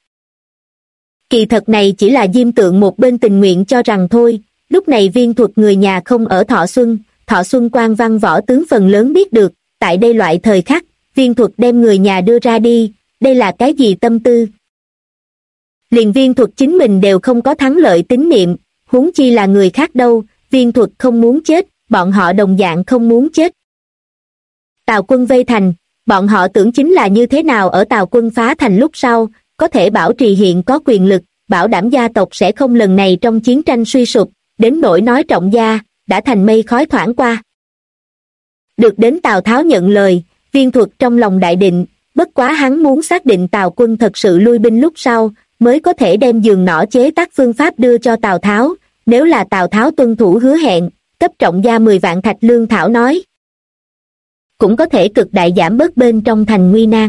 Kỳ thật này chỉ là Diêm Tượng một bên tình nguyện cho rằng thôi. Lúc này Viên Thuật người nhà không ở Thọ Xuân quan văn võ tướng phần lớn biết được. Tại đây loại thời khắc, Viên Thuật đem người nhà đưa ra đi, đây là cái gì tâm tư? Liền Viên Thuật chính mình đều không có thắng lợi tín niệm, huống chi là người khác đâu. Viên Thuật không muốn chết, bọn họ đồng dạng không muốn chết. Tào quân vây thành, bọn họ tưởng chính là như thế nào ở Tào quân phá thành lúc sau, có thể bảo trì hiện có quyền lực, bảo đảm gia tộc sẽ không lần này trong chiến tranh suy sụp, đến nỗi nói Trọng gia, đã thành mây khói thoảng qua. Được đến Tào Tháo nhận lời, Viên Thuật trong lòng đại định, bất quá hắn muốn xác định Tào quân thật sự lui binh lúc sau, mới có thể đem giường nỏ chế tác phương pháp đưa cho Tào Tháo. Nếu là Tào Tháo tuân thủ hứa hẹn, cấp Trọng gia 10 vạn thạch lương thảo nói, cũng có thể cực đại giảm bớt bên trong thành nguy nan.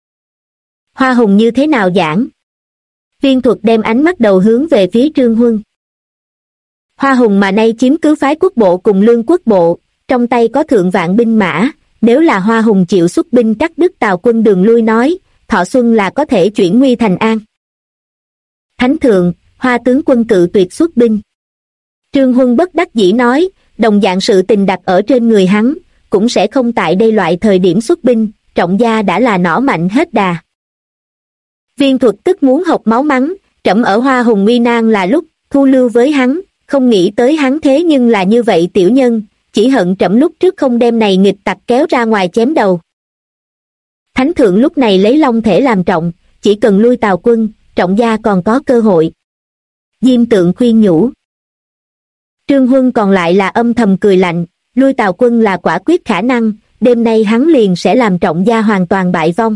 Hoa Hùng như thế nào giảng? Viên Thuật đem ánh mắt đầu hướng về phía Trương Huân. Hoa Hùng mà nay chiếm cứ phái quốc bộ cùng lương quốc bộ, trong tay có thượng vạn binh mã, nếu là Hoa Hùng chịu xuất binh cắt đứt Tào quân đường lui nói, Thọ Xuân là có thể chuyển nguy thành an. Thánh thượng, Hoa tướng quân cự tuyệt xuất binh. Trương Huân bất đắc dĩ nói, đồng dạng sự tình đặt ở trên người hắn, cũng sẽ không tại đây loại thời điểm xuất binh, Trọng gia đã là nỏ mạnh hết đà. Viên Thuật tức muốn học máu mắng, trẫm ở Hoa Hùng nguy nan là lúc thu lưu với hắn, không nghĩ tới hắn thế nhưng là như vậy tiểu nhân, chỉ hận trẫm lúc trước không đem này nghịch tặc kéo ra ngoài chém đầu. Thánh thượng lúc này lấy long thể làm trọng, chỉ cần lui Tào quân, Trọng gia còn có cơ hội. Diêm Tượng khuyên nhủ. Trương Huân còn lại là âm thầm cười lạnh, lui Tào quân là quả quyết khả năng, đêm nay hắn liền sẽ làm Trọng gia hoàn toàn bại vong.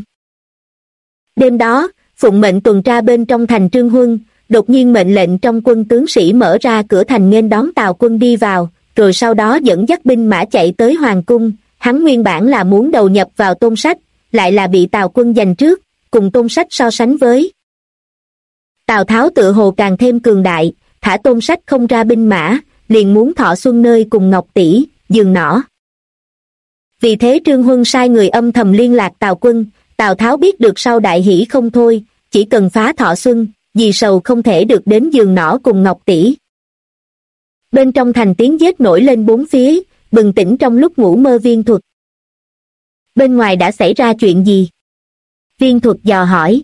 Đêm đó, phụng mệnh tuần tra bên trong thành Trương Huân, đột nhiên mệnh lệnh trong quân tướng sĩ mở ra cửa thành nghênh đón Tào quân đi vào, rồi sau đó dẫn dắt binh mã chạy tới hoàng cung. Hắn nguyên bản là muốn đầu nhập vào Tôn Sách, lại là bị Tào quân giành trước, cùng Tôn Sách so sánh với. Tào Tháo tự hồ càng thêm cường đại, thả Tôn Sách không ra binh mã, liền muốn Thọ Xuân nơi cùng Ngọc Tỷ, giường nỏ. Vì thế Trương Huân sai người âm thầm liên lạc Tào quân, Tào Tháo biết được sau đại hỷ không thôi, chỉ cần phá Thọ Xuân, vì sầu không thể được đến giường nỏ cùng Ngọc Tỷ. Bên trong thành tiếng giết nổi lên bốn phía, bừng tỉnh trong lúc ngủ mơ Viên Thuật. Bên ngoài đã xảy ra chuyện gì? Viên Thuật dò hỏi.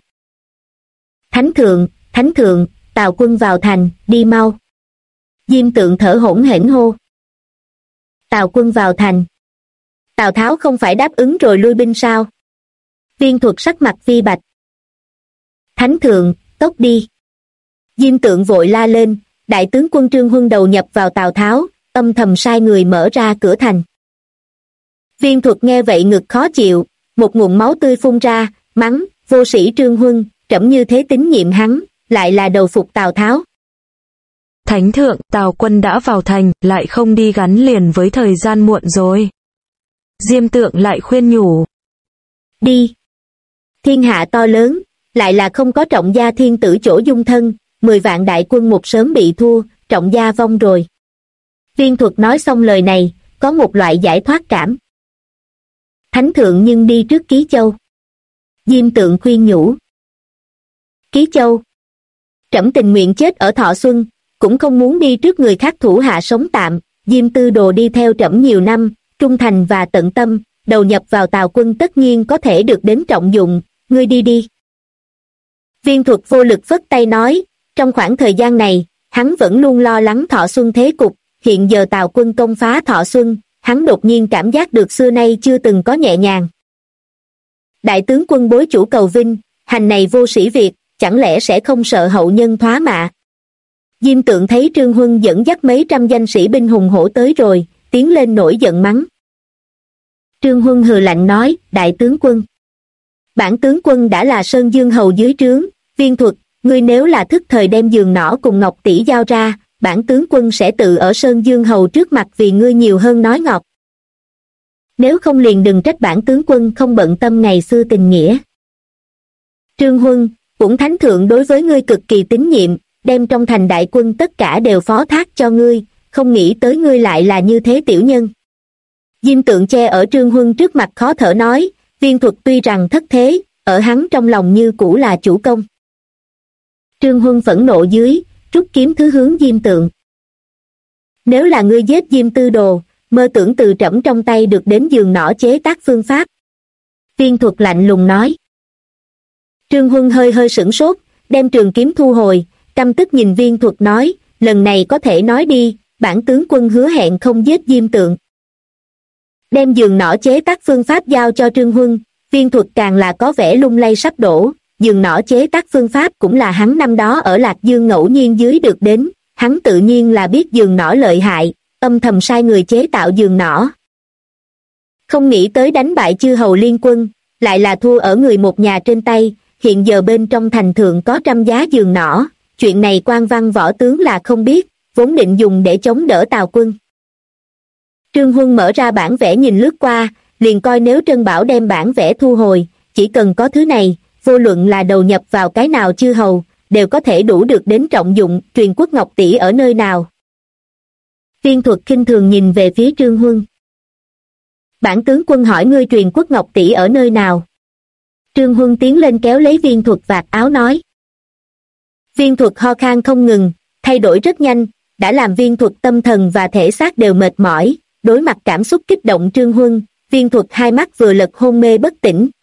Thánh thượng, Tào quân vào thành, đi mau. Diêm Tượng thở hổn hển hô. Tào quân vào thành. Tào Tháo không phải đáp ứng rồi lui binh sao? Viên Thuật sắc mặt vi bạch. Thánh thượng, tốc đi. Diêm Tượng vội la lên, đại tướng quân Trương Huân đầu nhập vào Tào Tháo, âm thầm sai người mở ra cửa thành. Viên Thuật nghe vậy ngực khó chịu, một ngụm máu tươi phun ra, mắng, vô sĩ Trương Huân, trẫm như thế tín nhiệm hắn, lại là đầu phục Tào Tháo. Thánh thượng, Tào quân đã vào thành, lại không đi gắn liền với thời gian muộn rồi. Diêm Tượng lại khuyên nhủ. Đi. Thiên hạ to lớn, lại là không có Trọng gia thiên tử chỗ dung thân, 10 vạn đại quân một sớm bị thua, Trọng gia vong rồi. Viên Thuật nói xong lời này, có một loại giải thoát cảm. Thánh thượng nhưng đi trước Ký Châu. Diêm Tượng khuyên nhủ. Ký Châu. Trẫm tình nguyện chết ở Thọ Xuân, cũng không muốn đi trước người khác thủ hạ sống tạm. Diêm Tư Đồ đi theo trẫm nhiều năm, trung thành và tận tâm, đầu nhập vào Tào quân tất nhiên có thể được đến trọng dụng, ngươi đi đi. Viên Thuật vô lực phất tay nói, trong khoảng thời gian này, hắn vẫn luôn lo lắng Thọ Xuân thế cục, hiện giờ Tào quân công phá Thọ Xuân, hắn đột nhiên cảm giác được xưa nay chưa từng có nhẹ nhàng. Đại tướng quân bối chủ cầu vinh, hành này vô sĩ việc, chẳng lẽ sẽ không sợ hậu nhân thoá mạ. Diêm Tượng thấy Trương Huân dẫn dắt mấy trăm danh sĩ binh hùng hổ tới rồi, tiến lên nổi giận mắng. Trương Huân hừ lạnh nói, đại tướng quân. Bản tướng quân đã là Sơn Dương hầu dưới trướng, Viên Thuật, ngươi nếu là thức thời đem giường nỏ cùng Ngọc tỷ giao ra, bản tướng quân sẽ tự ở Sơn Dương hầu trước mặt vì ngươi nhiều hơn nói ngọt. Nếu không liền đừng trách bản tướng quân không bận tâm ngày xưa tình nghĩa. Trương Huân, cũng thánh thượng đối với ngươi cực kỳ tín nhiệm, đem trong thành đại quân tất cả đều phó thác cho ngươi, không nghĩ tới ngươi lại là như thế tiểu nhân. Diêm Tượng che ở Trương Huân trước mặt khó thở nói, Viên Thuật tuy rằng thất thế, ở hắn trong lòng như cũ là chủ công. Trương Huân phẫn nộ dưới, rút kiếm thứ hướng Diêm Tượng. Nếu là ngươi giết Diêm Tư Đồ, mơ tưởng từ trẫm trong tay được đến giường nỏ chế tác phương pháp. Viên Thuật lạnh lùng nói. Trương Huân hơi hơi sửng sốt, đem trường kiếm thu hồi, căm tức nhìn Viên Thuật nói, lần này có thể nói đi, bản tướng quân hứa hẹn không giết Diêm Tượng. Đem giường nỏ chế tác phương pháp giao cho Trương Huân, Viên Thuật càng là có vẻ lung lay sắp đổ, giường nỏ chế tác phương pháp cũng là hắn năm đó ở Lạc Dương ngẫu nhiên dưới được đến, hắn tự nhiên là biết giường nỏ lợi hại, âm thầm sai người chế tạo giường nỏ. Không nghĩ tới đánh bại chư hầu liên quân, lại là thua ở người một nhà trên tay, hiện giờ bên trong thành thượng có trăm giá giường nỏ, chuyện này quan văn võ tướng là không biết, vốn định dùng để chống đỡ Tào quân. Trương Huân mở ra bản vẽ nhìn lướt qua, liền coi nếu Trân Bảo đem bản vẽ thu hồi, chỉ cần có thứ này, vô luận là đầu nhập vào cái nào chư hầu, đều có thể đủ được đến trọng dụng. Truyền quốc ngọc tỷ ở nơi nào? Viên Thuật khinh thường nhìn về phía Trương Huân. Bản tướng quân hỏi ngươi truyền quốc ngọc tỷ ở nơi nào? Trương Huân tiến lên kéo lấy Viên Thuật vạt áo nói. Viên Thuật ho khan không ngừng, thay đổi rất nhanh, đã làm Viên Thuật tâm thần và thể xác đều mệt mỏi. Đối mặt cảm xúc kích động Trương Huân, Viên Thuật hai mắt vừa lật hôn mê bất tỉnh,